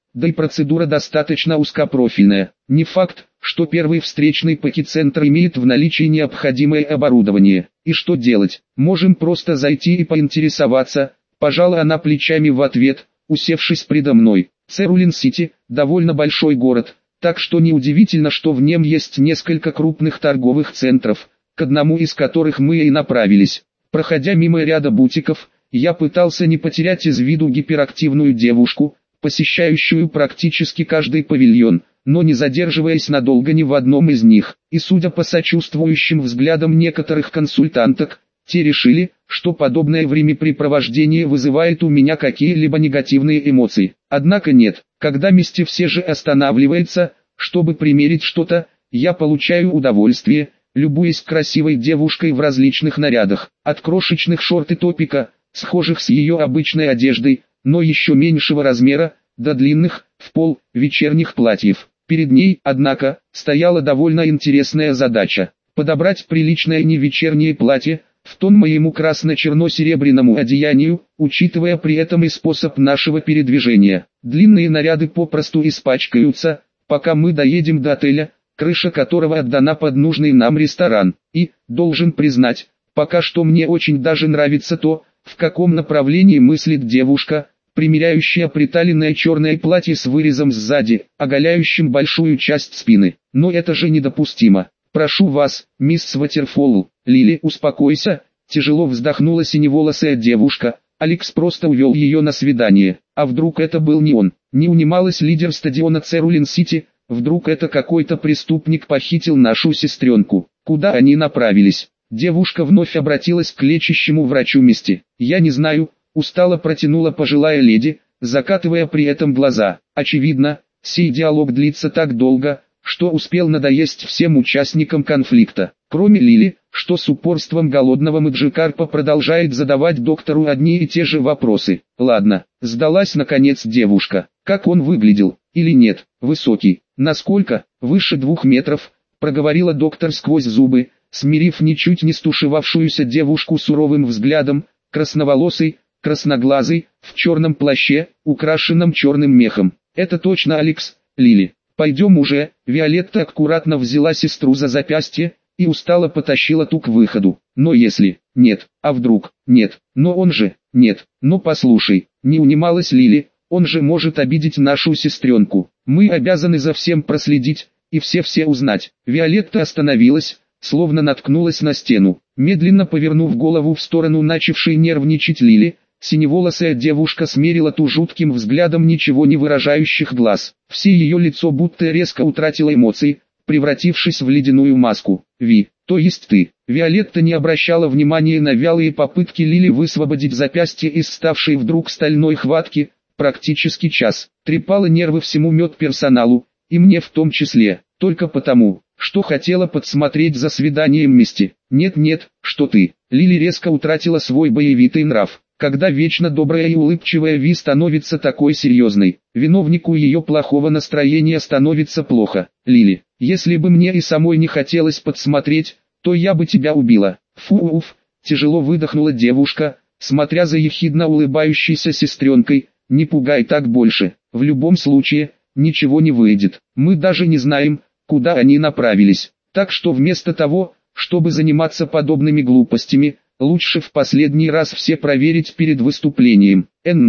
да и процедура достаточно узкопрофильная. Не факт, что первый встречный пакицентр имеет в наличии необходимое оборудование. И что делать? Можем просто зайти и поинтересоваться. Пожала она плечами в ответ, усевшись предо мной. Церулин-Сити – довольно большой город, так что неудивительно, что в нем есть несколько крупных торговых центров, к одному из которых мы и направились. Проходя мимо ряда бутиков, я пытался не потерять из виду гиперактивную девушку, посещающую практически каждый павильон, но не задерживаясь надолго ни в одном из них. И судя по сочувствующим взглядам некоторых консультанток, те решили, что подобное времяпрепровождение вызывает у меня какие-либо негативные эмоции. Однако нет, когда Мисти все же останавливается, чтобы примерить что-то, я получаю удовольствие, любуясь красивой девушкой в различных нарядах, от крошечных шорт и топика, схожих с ее обычной одеждой, но еще меньшего размера, до длинных, в пол, вечерних платьев. Перед ней, однако, стояла довольно интересная задача – подобрать приличное невечернее платье, в тон моему красно-черно-серебряному одеянию, учитывая при этом и способ нашего передвижения. Длинные наряды попросту испачкаются, пока мы доедем до отеля, крыша которого отдана под нужный нам ресторан. И, должен признать, пока что мне очень даже нравится то, в каком направлении мыслит девушка, примеряющая приталенное черное платье с вырезом сзади, оголяющим большую часть спины. Но это же недопустимо. «Прошу вас, мисс Ватерфолл, Лили, успокойся», тяжело вздохнула синеволосая девушка. Алекс просто увел ее на свидание. А вдруг это был не он? Не унималась лидер стадиона Церулин-Сити. Вдруг это какой-то преступник похитил нашу сестренку? Куда они направились? Девушка вновь обратилась к лечащему врачу Мисти. «Я не знаю», устало протянула пожилая леди, закатывая при этом глаза. Очевидно, сей диалог длится так долго, что успел надоесть всем участникам конфликта. Кроме Лили, что с упорством голодного Маджикарпа продолжает задавать доктору одни и те же вопросы. Ладно, сдалась наконец девушка. Как он выглядел? Или нет? Высокий. Насколько? Выше 2 метров, проговорила доктор сквозь зубы, смирив ничуть не стушевавшуюся девушку суровым взглядом. Красноволосый, красноглазый, в черном плаще, украшенном черным мехом. Это точно Алекс, Лили. «Пойдем уже», Виолетта аккуратно взяла сестру за запястье и устало потащила ту к выходу. «Но если...» «Нет, а вдруг...» «Нет, но он же...» «Нет, но послушай...» Не унималась Лили, «он же может обидеть нашу сестренку. Мы обязаны за всем проследить и все узнать». Виолетта остановилась, словно наткнулась на стену. Медленно повернув голову в сторону начавшей нервничать Лили, синеволосая девушка смерила ту жутким взглядом ничего не выражающих глаз. Все ее лицо будто резко утратило эмоции, превратившись в ледяную маску. То есть ты. Виолетта не обращала внимания на вялые попытки Лили высвободить запястье из ставшей вдруг стальной хватки. Практически час. Трепала нервы всему медперсоналу, и мне в том числе, только потому, что хотела подсмотреть за свиданием Мисти. Нет, что ты. Лили резко утратила свой боевитый нрав. Когда вечно добрая и улыбчивая Ви становится такой серьезной, виновнику ее плохого настроения становится плохо. Лили, если бы мне и самой не хотелось подсмотреть, то я бы тебя убила. Фу-уф, тяжело выдохнула девушка, смотря за ехидно улыбающейся сестренкой. Не пугай так больше, в любом случае, ничего не выйдет. Мы даже не знаем, куда они направились. Так что вместо того, чтобы заниматься подобными глупостями, лучше в последний раз все проверить перед выступлением.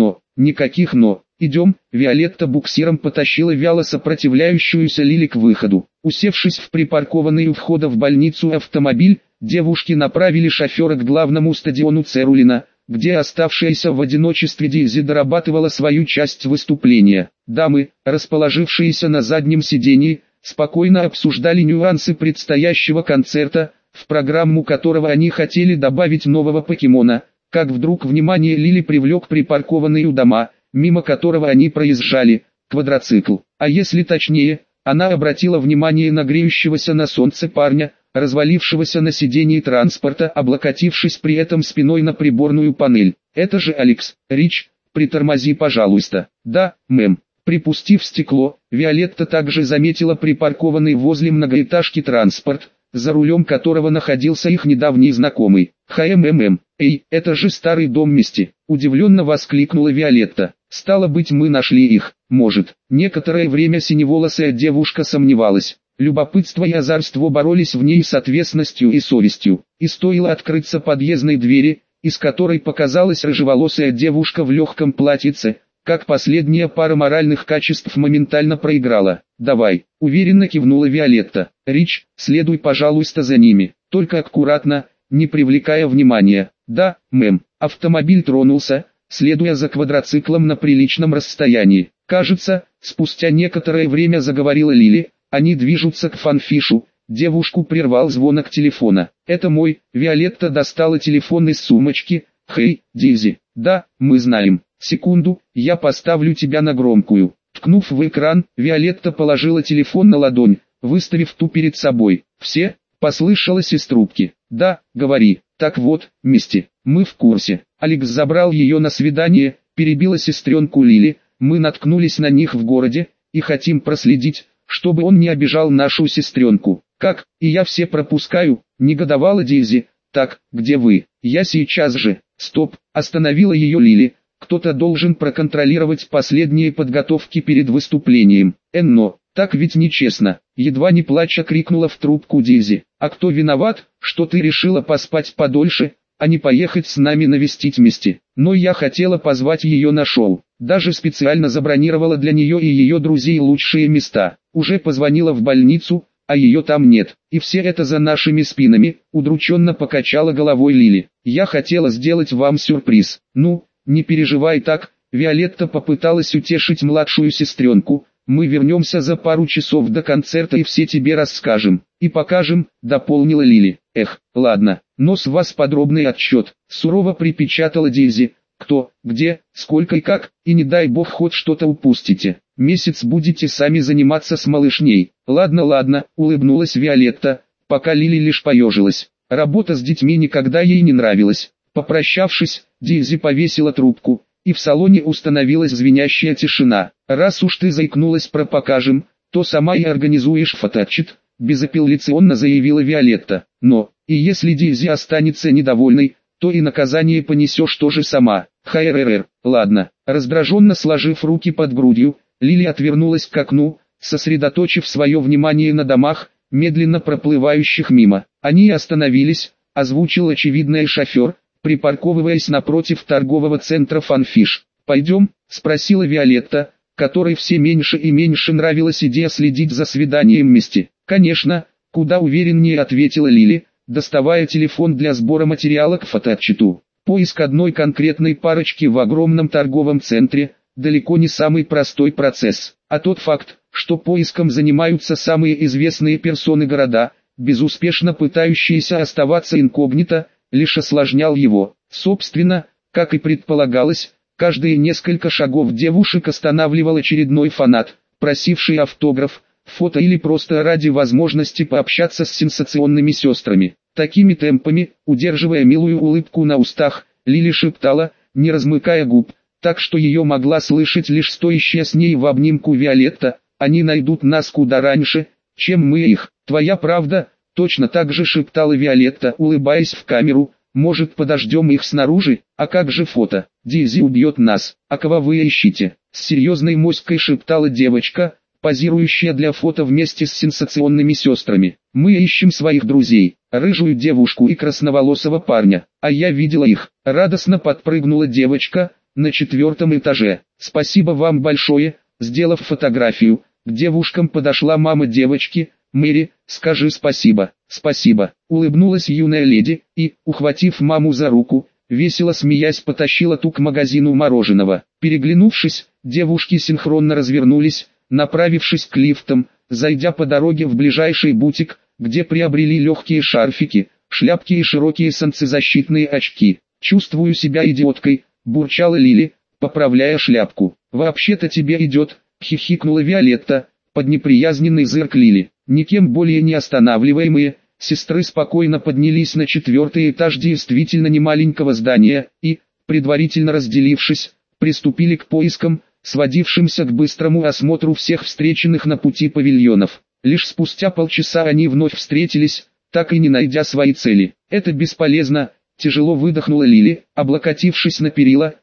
Никаких «но». Идем. Виолетта буксиром потащила вяло сопротивляющуюся Лили к выходу. Усевшись в припаркованный у входа в больницу автомобиль, девушки направили шофера к главному стадиону Церулина, где оставшаяся в одиночестве Дейзи дорабатывала свою часть выступления. Дамы, расположившиеся на заднем сидении, спокойно обсуждали нюансы предстоящего концерта, в программу которого они хотели добавить нового покемона, как вдруг внимание Лили привлек припаркованный у дома, мимо которого они проезжали, квадроцикл. А если точнее, она обратила внимание на греющегося на солнце парня, развалившегося на сидении транспорта, облокотившись при этом спиной на приборную панель. «Это же Алекс, Рич, притормози, пожалуйста». «Да, мэм». Припустив стекло, Виолетта также заметила припаркованный возле многоэтажки транспорт, за рулем которого находился их недавний знакомый. «Эй, это же старый дом Мисти!» – удивленно воскликнула Виолетта. Стало быть, мы нашли их. Может. Некоторое время синеволосая девушка сомневалась. Любопытство и озорство боролись в ней с ответственностью и совестью. И стоило открыться подъездной двери, из которой показалась рыжеволосая девушка в легком платьице, как последняя пара моральных качеств моментально проиграла. «Давай», — уверенно кивнула Виолетта. «Рич, следуй, пожалуйста, за ними. Только аккуратно, не привлекая внимания». «Да, мэм». Автомобиль тронулся, следуя за квадроциклом на приличном расстоянии. «Кажется, спустя некоторое время заговорила Лили, они движутся к Фанфишу». Девушку прервал звонок телефона. «Это мой». Виолетта достала телефон из сумочки. «Хей, Дейзи». «Да, мы знаем. Секунду, я поставлю тебя на громкую». Ткнув в экран, Виолетта положила телефон на ладонь, выставив ту перед собой. «Все?» — послышалось из трубки. «Да, говори». «Так вот, Мисти, мы в курсе. Алекс забрал ее на свидание», — перебила сестренку Лили. «Мы наткнулись на них в городе, и хотим проследить, чтобы он не обижал нашу сестренку». «Как? И я все пропускаю?» — негодовала Дейзи. «Так, где вы? Я сейчас же». «Стоп!» — остановила ее Лили. «Кто-то должен проконтролировать последние подготовки перед выступлением». «Но, так ведь нечестно!» — едва не плача крикнула в трубку Дейзи. «А кто виноват, что ты решила поспать подольше, а не поехать с нами навестить Мисти? Но я хотела позвать ее на шоу. Даже специально забронировала для нее и ее друзей лучшие места. Уже позвонила в больницу, а ее там нет. И все это за нашими спинами», — удрученно покачала головой Лили. «Я хотела сделать вам сюрприз». «Ну, не переживай так», — Виолетта попыталась утешить младшую сестренку. «Мы вернемся за пару часов до концерта и все тебе расскажем. И покажем», — дополнила Лили. «Эх, ладно, но с вас подробный отчет», — сурово припечатала Дейзи. «Кто, где, сколько и как, и не дай бог хоть что-то упустите. Месяц будете сами заниматься с малышней». «Ладно, ладно», — улыбнулась Виолетта, пока Лили лишь поежилась. Работа с детьми никогда ей не нравилась. Попрощавшись, Дейзи повесила трубку, и в салоне установилась звенящая тишина. «Раз уж ты заикнулась про «покажем», то сама и организуешь фотоотчет», — безапелляционно заявила Виолетта. «Но, и если Дейзи останется недовольной, то и наказание понесешь тоже сама». «ХРР, ладно». Раздраженно сложив руки под грудью, Лили отвернулась к окну, сосредоточив свое внимание на домах, медленно проплывающих мимо. Они остановились, озвучил очевидный шофер, припарковываясь напротив торгового центра «Фанфиш». «Пойдем?» — спросила Виолетта, которой все меньше и меньше нравилась идея следить за свиданием Мисти. «Конечно», — куда увереннее ответила Лили, доставая телефон для сбора материала к фотоотчету. Поиск одной конкретной парочки в огромном торговом центре — далеко не самый простой процесс, а тот факт, что поиском занимаются самые известные персоны города, безуспешно пытающиеся оставаться инкогнито, лишь осложнял его. Собственно, как и предполагалось, каждые несколько шагов девушек останавливал очередной фанат, просивший автограф, фото или просто ради возможности пообщаться с сенсационными сестрами. Такими темпами, удерживая милую улыбку на устах, Лили шептала, не размыкая губ, так что ее могла слышать лишь стоящая с ней в обнимку Виолетта: «Они найдут нас куда раньше, чем мы их». «Твоя правда», — точно так же шептала Виолетта, улыбаясь в камеру. «Может, подождем их снаружи? А как же фото? Дейзи убьет нас. А кого вы ищете?» С серьезной моськой шептала девочка, позирующая для фото вместе с сенсационными сестрами. «Мы ищем своих друзей, рыжую девушку и красноволосого парня, а я видела их». Радостно подпрыгнула девочка на 4-м этаже. «Спасибо вам большое». Сделав фотографию, к девушкам подошла мама девочки. «Мэри, скажи спасибо». «Спасибо», — улыбнулась юная леди, и, ухватив маму за руку, весело смеясь потащила ту к магазину мороженого. Переглянувшись, девушки синхронно развернулись, направившись к лифтам, зайдя по дороге в ближайший бутик, где приобрели легкие шарфики, шляпки и широкие солнцезащитные очки. «Чувствую себя идиоткой», — бурчала Лили, поправляя шляпку. «Вообще-то тебе идет», — хихикнула Виолетта, под неприязненный зырк Лили. Никем более не останавливаемые, сестры спокойно поднялись на 4-й этаж действительно немаленького здания и, предварительно разделившись, приступили к поискам, сводившимся к быстрому осмотру всех встреченных на пути павильонов. Лишь спустя полчаса они вновь встретились, так и не найдя свои цели. «Это бесполезно», — тяжело выдохнула Лили, облокотившись на перила,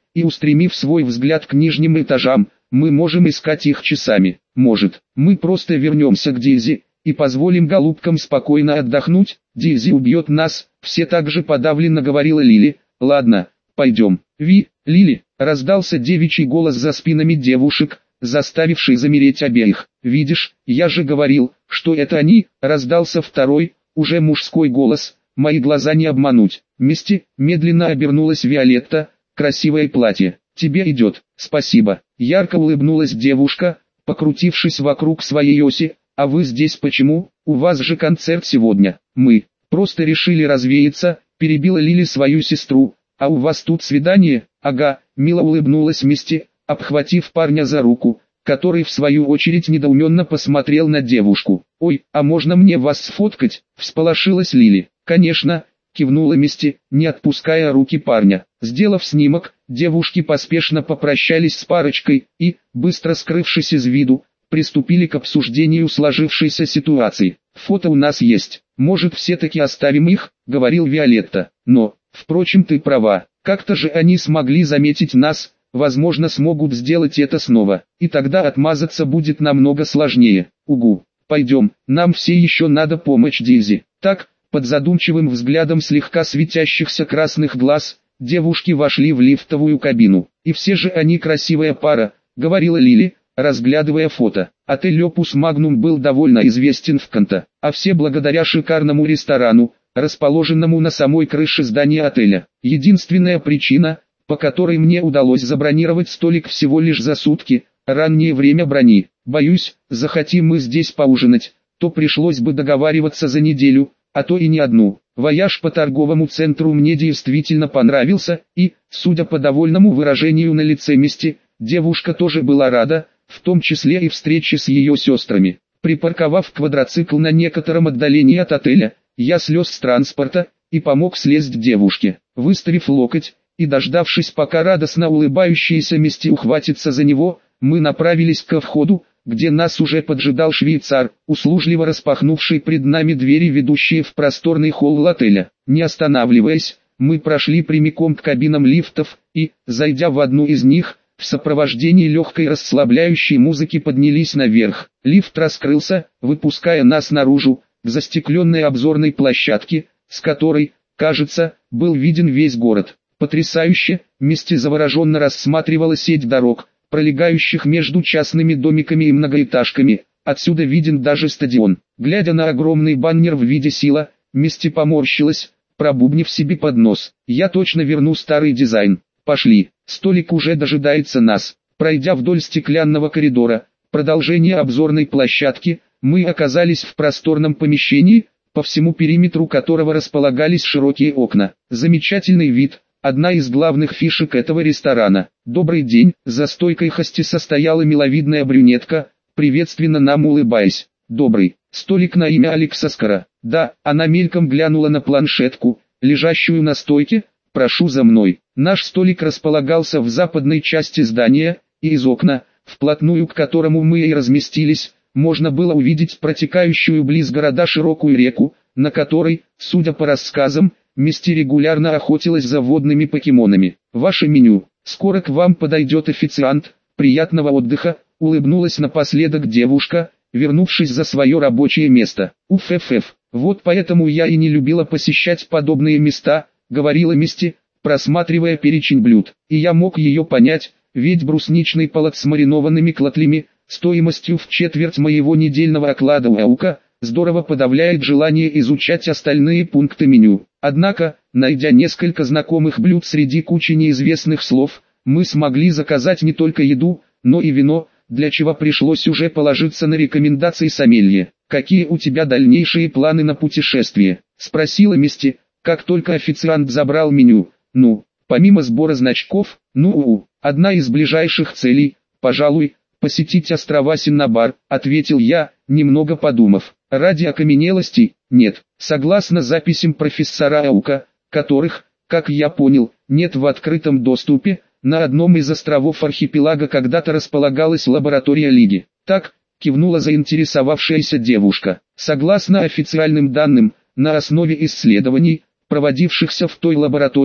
и устремив свой взгляд к нижним этажам, мы можем искать их часами. Может, мы просто вернемся к Дейзи и позволим голубкам спокойно отдохнуть? Дейзи убьет нас, все так же подавленно говорила Лили. Ладно, пойдем. Лили, раздался девичий голос за спинами девушек, заставивший замереть обеих. Видишь, я же говорил, что это они, раздался второй, уже мужской голос. Мои глаза не обмануть. Мисти, медленно обернулась Виолетта. Красивое платье, тебе идет, спасибо. Ярко улыбнулась девушка, покрутившись вокруг своей оси. А вы здесь почему? У вас же концерт сегодня. Мы просто решили развеяться, перебила Лили свою сестру. А у вас тут свидание? Ага, мило улыбнулась Мисти, обхватив парня за руку, который в свою очередь недоуменно посмотрел на девушку. Ой, а можно мне вас сфоткать? Всполошилась Лили. Конечно, кивнула Мисти, не отпуская руки парня. Сделав снимок, девушки поспешно попрощались с парочкой и, быстро скрывшись из виду, приступили к обсуждению сложившейся ситуации. «Фото у нас есть, может все-таки оставим их», — говорил Виолетта. «Но, впрочем, ты права, как-то же они смогли заметить нас, возможно смогут сделать это снова, и тогда отмазаться будет намного сложнее. Угу, пойдем, нам все еще надо помочь Дейзи». Так, под задумчивым взглядом слегка светящихся красных глаз, девушки вошли в лифтовую кабину. «И все же они красивая пара», — говорила Лили, разглядывая фото. Отель Opus Magnum был довольно известен в Канто, а все благодаря шикарному ресторану, расположенному на самой крыше здания отеля. Единственная причина, по которой мне удалось забронировать столик всего лишь за сутки, раннее время брони. Боюсь, захотим мы здесь поужинать, то пришлось бы договариваться за неделю, а то и не одну. Вояж по торговому центру мне действительно понравился, и, судя по довольному выражению на лице Мисти, девушка тоже была рада, в том числе и встрече с ее сестрами. Припарковав квадроцикл на некотором отдалении от отеля, я слез с транспорта и помог слезть девушке. Выставив локоть и дождавшись, пока радостно улыбающаяся Мисти ухватится за него, мы направились ко входу, где нас уже поджидал швейцар, услужливо распахнувший пред нами двери, ведущие в просторный холл отеля. Не останавливаясь, мы прошли прямиком к кабинам лифтов и, зайдя в одну из них, в сопровождении легкой расслабляющей музыки поднялись наверх. Лифт раскрылся, выпуская нас наружу, к застекленной обзорной площадке, с которой, кажется, был виден весь город. Потрясающе, Мисти завороженно рассматривала сеть дорог, пролегающих между частными домиками и многоэтажками. Отсюда виден даже стадион. Глядя на огромный баннер в виде сила, Мисти поморщилась, пробубнив себе под нос: «Я точно верну старый дизайн». «Пошли, столик уже дожидается нас». Пройдя вдоль стеклянного коридора, продолжение обзорной площадки, мы оказались в просторном помещении, по всему периметру которого располагались широкие окна. Замечательный вид, одна из главных фишек этого ресторана. «Добрый день», за стойкой хостеса стояла миловидная брюнетка, приветственно нам улыбаясь. «Добрый». Столик на имя Алексаскара. Да, она мельком глянула на планшетку, лежащую на стойке. «Прошу за мной». Наш столик располагался в западной части здания, и из окна, вплотную к которому мы и разместились, можно было увидеть протекающую близ города широкую реку, на которой, судя по рассказам, Мисти регулярно охотилась за водными покемонами. «Ваше меню. Скоро к вам подойдет официант. Приятного отдыха», — улыбнулась напоследок девушка, вернувшись за свое рабочее место. «Уф-ф-ф, вот поэтому я и не любила посещать подобные места», — говорила Мисти, просматривая перечень блюд. И я мог ее понять, ведь брусничный палат с маринованными клотлями, стоимостью в четверть моего недельного оклада УАУКа, здорово подавляет желание изучать остальные пункты меню. Однако, найдя несколько знакомых блюд среди кучи неизвестных слов, мы смогли заказать не только еду, но и вино, для чего пришлось уже положиться на рекомендации сомелье. «Какие у тебя дальнейшие планы на путешествие?» — спросила Мисти, как только официант забрал меню. «Ну, помимо сбора значков, одна из ближайших целей, пожалуй, посетить острова Синнабар», — ответил я, немного подумав. «Ради окаменелостей? Нет». Согласно записям профессора Аука, которых, как я понял, нет в открытом доступе, на одном из островов архипелага когда-то располагалась лаборатория Лиги. «Так», — кивнула заинтересовавшаяся девушка. «Согласно официальным данным, на основе исследований, проводившихся в той лаборатории,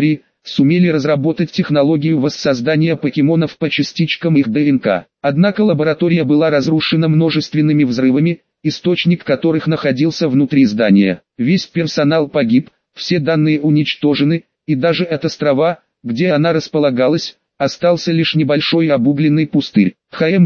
сумели разработать технологию воссоздания покемонов по частичкам их ДНК. Однако лаборатория была разрушена множественными взрывами, источник которых находился внутри здания. Весь персонал погиб, все данные уничтожены, и даже от острова, где она располагалась, остался лишь небольшой обугленный пустырь.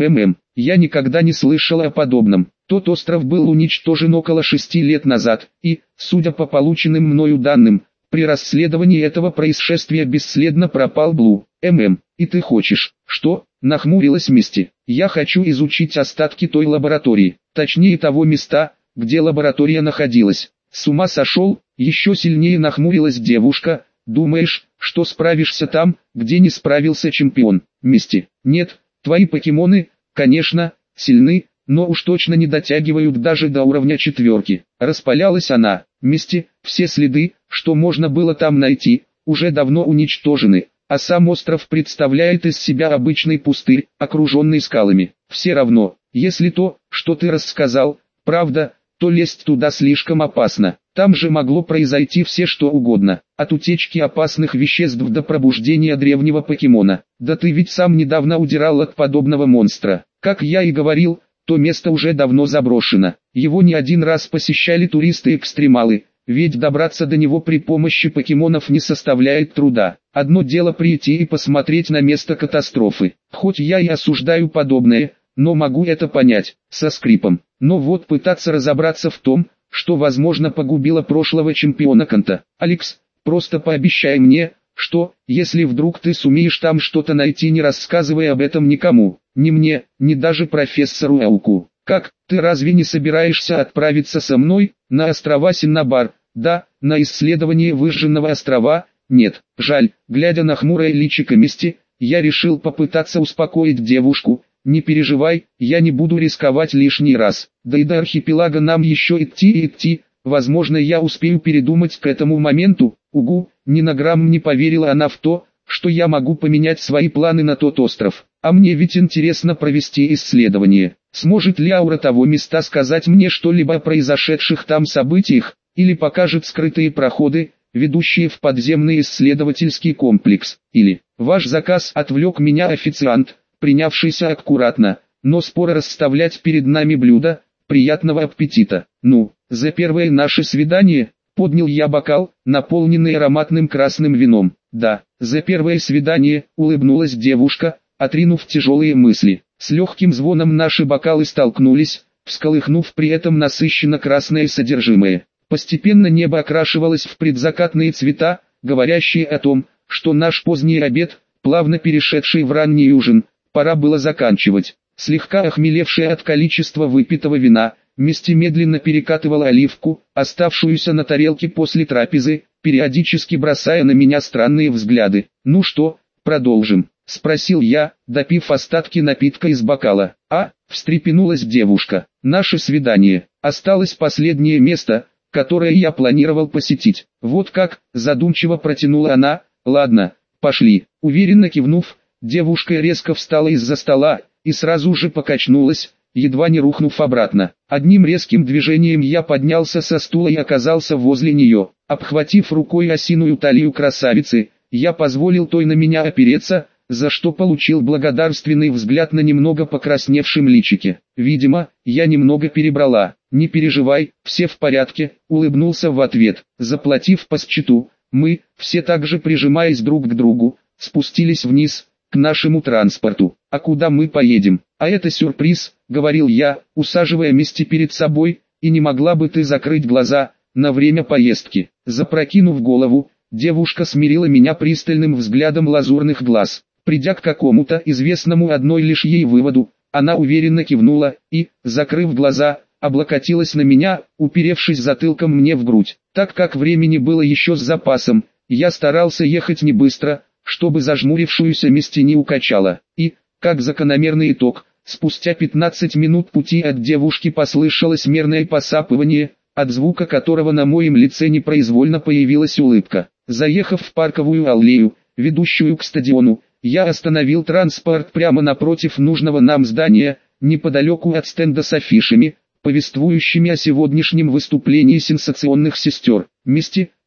Я никогда не слышал о подобном. Тот остров был уничтожен около 6 лет назад, и, судя по полученным мною данным, при расследовании этого происшествия бесследно пропал Блу. И ты хочешь, что? Нахмурилась Мисти. Я хочу изучить остатки той лаборатории, точнее того места, где лаборатория находилась. С ума сошел? Еще сильнее нахмурилась девушка. Думаешь, что справишься там, где не справился чемпион? Мисти. Нет, твои покемоны, конечно, сильны, но уж точно не дотягивают даже до уровня 4. Распалялась она. Мисти, все следы, что можно было там найти, уже давно уничтожены, а сам остров представляет из себя обычный пустырь, окруженный скалами. Все равно, если то, что ты рассказал, правда, то лезть туда слишком опасно. Там же могло произойти все что угодно, от утечки опасных веществ до пробуждения древнего покемона. Да ты ведь сам недавно удирал от подобного монстра. Как я и говорил, то место уже давно заброшено. Его не один раз посещали туристы-экстремалы, ведь добраться до него при помощи покемонов не составляет труда. Одно дело прийти и посмотреть на место катастрофы. Хоть я и осуждаю подобное, но могу это понять, со скрипом. Но вот пытаться разобраться в том, что возможно погубило прошлого чемпиона Канта. Алекс, просто пообещай мне, что, если вдруг ты сумеешь там что-то найти, не рассказывай об этом никому, ни мне, ни даже профессору Эуку. Как, ты разве не собираешься отправиться со мной, на острова Синнабар? Да, на исследование выжженного острова? Нет, жаль. Глядя на хмурое личико Мисти, я решил попытаться успокоить девушку. Не переживай, я не буду рисковать лишний раз. Да и до архипелага нам еще идти и идти. Возможно, я успею передумать к этому моменту. Угу, ни на грамм не поверила она в то, что я могу поменять свои планы на тот остров. А мне ведь интересно провести исследование. Сможет ли аура того места сказать мне что-либо о произошедших там событиях, или покажет скрытые проходы, ведущие в подземный исследовательский комплекс, или ваш заказ отвлек меня официант, принявшийся аккуратно, но споро расставлять перед нами блюда. Приятного аппетита. Ну, за первое наше свидание, поднял я бокал, наполненный ароматным красным вином. Да, за первое свидание, улыбнулась девушка, отринув тяжелые мысли. С легким звоном наши бокалы столкнулись, всколыхнув при этом насыщенно красное содержимое. Постепенно небо окрашивалось в предзакатные цвета, говорящие о том, что наш поздний обед, плавно перешедший в ранний ужин, пора было заканчивать. Слегка охмелевшая от количества выпитого вина, Мисти медленно перекатывала оливку, оставшуюся на тарелке после трапезы, периодически бросая на меня странные взгляды. «Ну что, продолжим?» — спросил я, допив остатки напитка из бокала. Встрепенулась девушка. «Наше свидание. Осталось последнее место, которое я планировал посетить». «Вот как?» — задумчиво протянула она. «Ладно, пошли». Уверенно кивнув, девушка резко встала из-за стола и сразу же покачнулась, едва не рухнув обратно. Одним резким движением я поднялся со стула и оказался возле нее. Обхватив рукой осиную талию красавицы, я позволил той на меня опереться, за что получил благодарственный взгляд на немного покрасневшем личике. Видимо, я немного перебрала. «Не переживай, все в порядке», — улыбнулся в ответ. Заплатив по счету, мы, все также прижимаясь друг к другу, спустились вниз, к нашему транспорту. «А куда мы поедем?» «А это сюрприз», — говорил я, усаживая Мисти перед собой, «и не могла бы ты закрыть глаза на время поездки?» Запрокинув голову, девушка смирила меня пристальным взглядом лазурных глаз. Придя к какому-то известному одной лишь ей выводу, она уверенно кивнула и, закрыв глаза, облокотилась на меня, уперевшись затылком мне в грудь. Так как времени было еще с запасом, я старался ехать не быстро, чтобы зажмурившуюся Мисти не укачало. И, как закономерный итог, спустя 15 минут пути от девушки послышалось мерное посапывание, от звука которого на моем лице непроизвольно появилась улыбка. Заехав в парковую аллею, ведущую к стадиону, я остановил транспорт прямо напротив нужного нам здания, неподалеку от стенда с афишами, повествующими о сегодняшнем выступлении сенсационных сестер. «Мисти,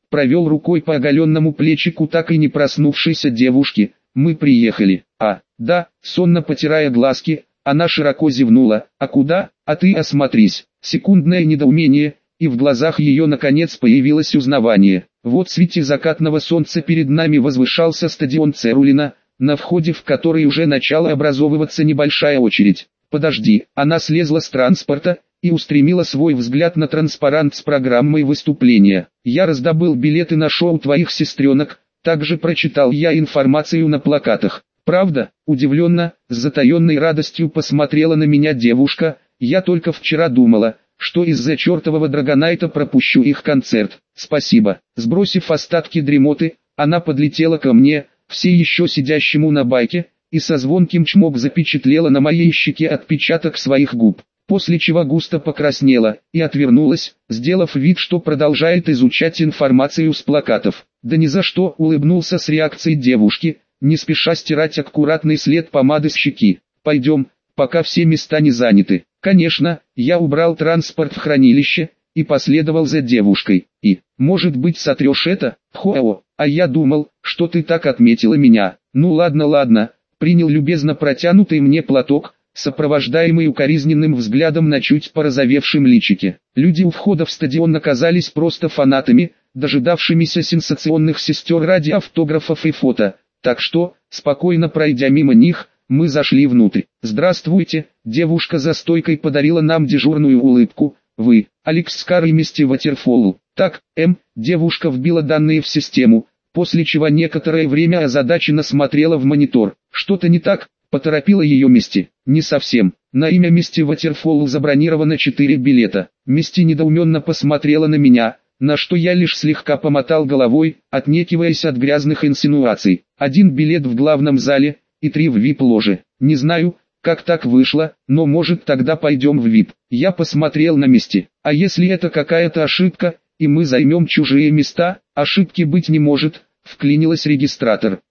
провел рукой по оголенному плечику так и не проснувшейся девушки. Мы приехали. Да, сонно потирая глазки, она широко зевнула. А куда? А ты осмотрись. Секундное недоумение, и в глазах ее наконец появилось узнавание. Вот в свете закатного солнца перед нами возвышался стадион Церулина, на входе в который уже начала образовываться небольшая очередь. Подожди, она слезла с транспорта и устремила свой взгляд на транспарант с программой выступления. Я раздобыл билеты на шоу твоих сестренок, также прочитал я информацию на плакатах. Правда? Удивленно, с затаенной радостью посмотрела на меня девушка. Я только вчера думала, что из-за чертового Драгонайта пропущу их концерт. Спасибо. Сбросив остатки дремоты, она подлетела ко мне, все еще сидящему на байке, и со звонким чмок запечатлела на моей щеке отпечаток своих губ, после чего густо покраснела и отвернулась, сделав вид, что продолжает изучать информацию с плакатов. Да ни за что, улыбнулся с реакцией девушки, не спеша стирать аккуратный след помады с щеки. Пойдем, пока все места не заняты. Конечно, я убрал транспорт в хранилище и последовал за девушкой. И, может быть, сотрешь это? Хоу, а я думал, что ты так отметила меня. Ну ладно, принял любезно протянутый мне платок, сопровождаемый укоризненным взглядом на чуть порозовевшем личике. Люди у входа в стадион оказались просто фанатами, дожидавшимися сенсационных сестер ради автографов и фото. Так что, спокойно пройдя мимо них, мы зашли внутрь. «Здравствуйте», девушка за стойкой подарила нам дежурную улыбку. «Вы, Алекс Скар и Мисти Ватерфолл». «Так, девушка вбила данные в систему, после чего некоторое время озадаченно смотрела в монитор. Что-то не так?» Поторопила ее Мисти. «Не совсем. На имя Мисти Ватерфолл забронировано 4 билета». Мисти недоуменно посмотрела на меня, на что я лишь слегка помотал головой, отнекиваясь от грязных инсинуаций. 1 билет в главном зале и 3 в VIP-ложе. Не знаю, как так вышло, но может тогда пойдем в VIP. Я посмотрел на Мисти. А если это какая-то ошибка, и мы займем чужие места? Ошибки быть не может, вклинилась регистратор.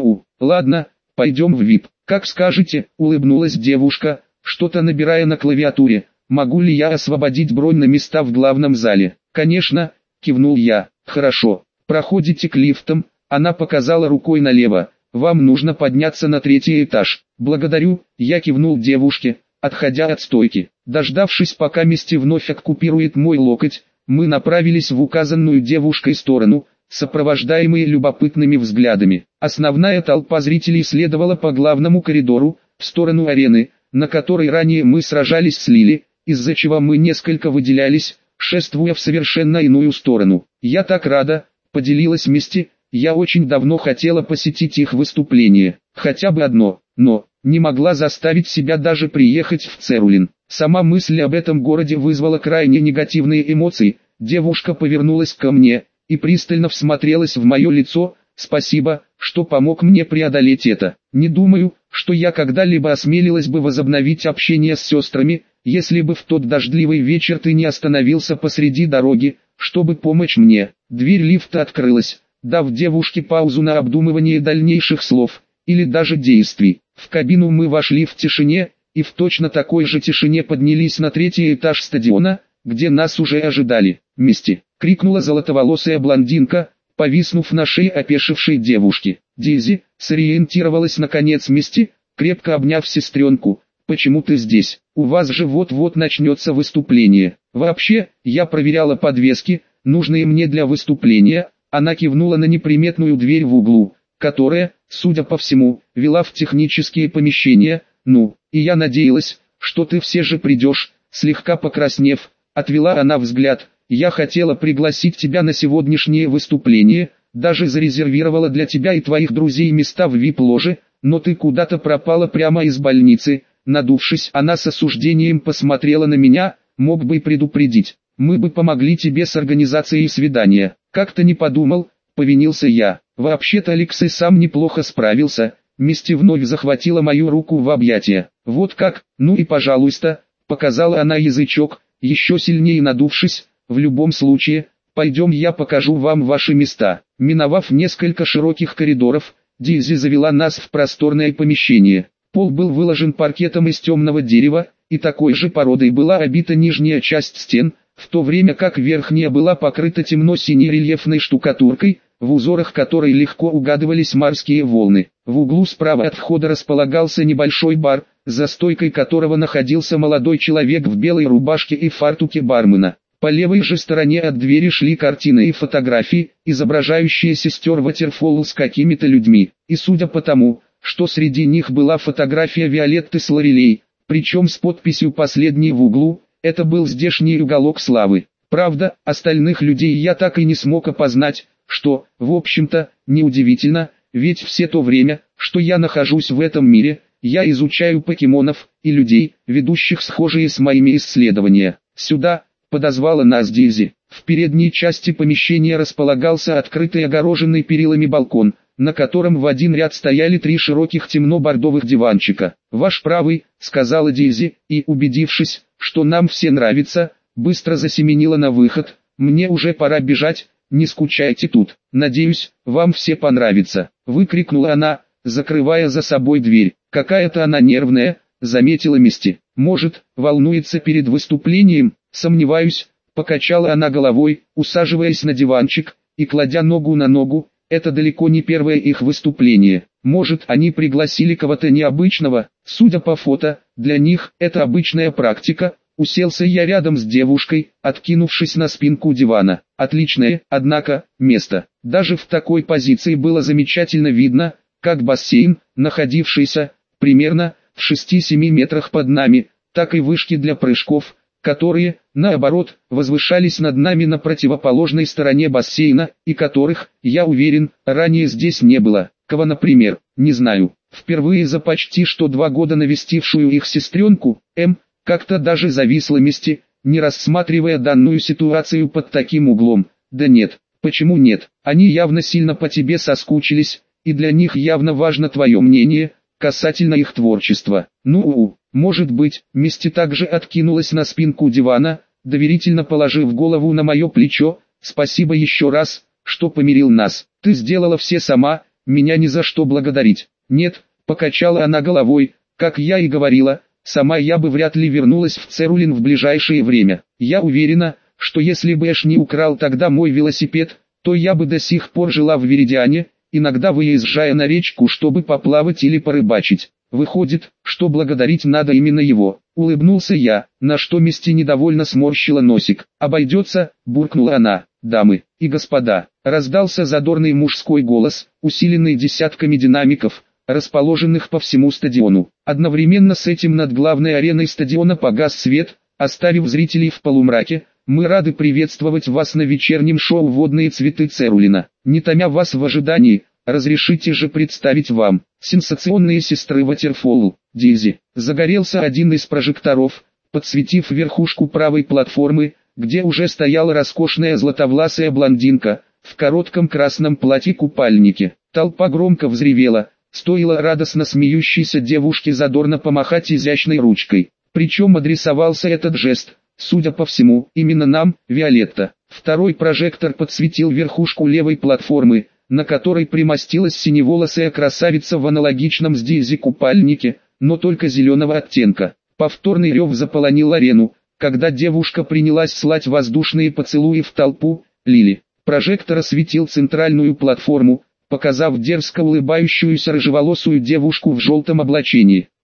Ладно, пойдем в VIP. Как скажете, улыбнулась девушка, что-то набирая на клавиатуре. Могу ли я освободить бронь на места в главном зале? Конечно, кивнул я. Хорошо, проходите к лифтам. Она показала рукой налево. Вам нужно подняться на 3-й этаж. Благодарю, я кивнул девушке, отходя от стойки. Дождавшись, пока Мисти вновь оккупирует мой локоть, мы направились в указанную девушкой сторону, сопровождаемые любопытными взглядами. Основная толпа зрителей следовала по главному коридору, в сторону арены, на которой ранее мы сражались с Лили, из-за чего мы несколько выделялись, шествуя в совершенно иную сторону. «Я так рада», — поделилась Мисти, — «я очень давно хотела посетить их выступление, хотя бы одно, но не могла заставить себя даже приехать в Церулин. Сама мысль об этом городе вызвала крайне негативные эмоции». Девушка повернулась ко мне и пристально всмотрелась в мое лицо. «Спасибо, что помог мне преодолеть это. Не думаю, что я когда-либо осмелилась бы возобновить общение с сестрами, если бы в тот дождливый вечер ты не остановился посреди дороги, чтобы помочь мне». Дверь лифта открылась, дав девушке паузу на обдумывание дальнейших слов, или даже действий. В кабину мы вошли в тишине, и в точно такой же тишине поднялись на 3-й этаж стадиона, где нас уже ожидали. «Мисти!» — крикнула золотоволосая блондинка, повиснув на шее опешившей девушки. «Дейзи!» — сориентировалась наконец Мисти, крепко обняв сестренку. «Почему ты здесь? У вас же вот-вот начнется выступление». «Вообще, я проверяла подвески, нужные мне для выступления». Она кивнула на неприметную дверь в углу, которая, судя по всему, вела в технические помещения. И я надеялась, что ты все же придешь». Слегка покраснев, отвела она взгляд. «Я хотела пригласить тебя на сегодняшнее выступление, даже зарезервировала для тебя и твоих друзей места в VIP-ложе, но ты куда-то пропала прямо из больницы». Надувшись, она с осуждением посмотрела на меня. «Мог бы и предупредить, мы бы помогли тебе с организацией свидания». «Как-то не подумал», — повинился я. «Вообще-то Алекс и сам неплохо справился». Мисти вновь захватила мою руку в объятия. «Вот как? Ну и пожалуйста», — показала она язычок, еще сильнее надувшись. «В любом случае, пойдем, я покажу вам ваши места». Миновав несколько широких коридоров, Дейзи завела нас в просторное помещение. Пол был выложен паркетом из темного дерева, и такой же породой была обита нижняя часть стен, в то время как верхняя была покрыта темно-синей рельефной штукатуркой, в узорах которой легко угадывались морские волны. В углу справа от входа располагался небольшой бар, за стойкой которого находился молодой человек в белой рубашке и фартуке бармена. По левой же стороне от двери шли картины и фотографии, изображающие сестер Ватерфолл с какими-то людьми. И судя по тому, что среди них была фотография Виолетты с Лорелей, причем с подписью «Последний в углу», это был здешний уголок славы. Правда, остальных людей я так и не смог опознать, что, в общем-то, неудивительно, ведь все то время, что я нахожусь в этом мире, я изучаю покемонов и людей, ведущих схожие с моими исследования. «Сюда», — подозвала нас Дейзи. В передней части помещения располагался открытый огороженный перилами балкон, на котором в один ряд стояли 3 широких темно-бордовых диванчика. «Ваш правый», — сказала Дейзи, и, убедившись, что нам все нравится, быстро засеменила на выход. «Мне уже пора бежать, не скучайте тут. Надеюсь, вам все понравится», — выкрикнула она, закрывая за собой дверь. «Какая-то она нервная», — заметила Мисти. «Может, волнуется перед выступлением?» «Сомневаюсь», — покачала она головой, усаживаясь на диванчик и кладя ногу на ногу. «Это далеко не первое их выступление. Может, они пригласили кого-то необычного. Судя по фото, для них это обычная практика». Уселся я рядом с девушкой, откинувшись на спинку дивана. Отличное, однако, место. Даже в такой позиции было замечательно видно, как бассейн, находившийся, примерно, в 6-7 метрах под нами, так и вышки для прыжков, которые, наоборот, возвышались над нами на противоположной стороне бассейна, и которых, я уверен, ранее здесь не было. Кого, например, не знаю. Впервые за почти что 2 года навестившую их сестренку, как-то даже зависла Мисти, не рассматривая данную ситуацию под таким углом. «Да нет, почему нет? Они явно сильно по тебе соскучились, и для них явно важно твое мнение касательно их творчества». Может быть. Мисти также откинулась на спинку дивана, доверительно положив голову на мое плечо. «Спасибо еще раз, что помирил нас. Ты сделала все сама, меня ни за что благодарить». «Нет», — покачала она головой, «как я и говорила, сама я бы вряд ли вернулась в Церулин в ближайшее время. Я уверена, что если бы Эш не украл тогда мой велосипед, то я бы до сих пор жила в Веридиане, иногда выезжая на речку, чтобы поплавать или порыбачить. Выходит, что благодарить надо именно его». Улыбнулся я, на что Мисти недовольно сморщила носик. «Обойдется», — буркнула она. «Дамы и господа», — раздался задорный мужской голос, усиленный десятками динамиков, расположенных по всему стадиону. Одновременно с этим над главной ареной стадиона погас свет, оставив зрителей в полумраке. «Мы рады приветствовать вас на вечернем шоу «Водные цветы Церулина». Не томя вас в ожидании, разрешите же представить вам сенсационные сестры Ватерфолл, Дейзи». Загорелся один из прожекторов, подсветив верхушку правой платформы, где уже стояла роскошная златовласая блондинка, в коротком красном платье-купальнике. Толпа громко взревела. Стоило радостно смеющейся девушке задорно помахать изящной ручкой. Причем адресовался этот жест, судя по всему, именно нам, Виолетта. Второй прожектор подсветил верхушку левой платформы, на которой примостилась синеволосая красавица в аналогичном с Дейзи купальнике, но только зеленого оттенка. Повторный рев заполонил арену, когда девушка принялась слать воздушные поцелуи в толпу. Лили. Прожектор осветил центральную платформу, показав дерзко улыбающуюся рыжеволосую девушку в желтом облачении.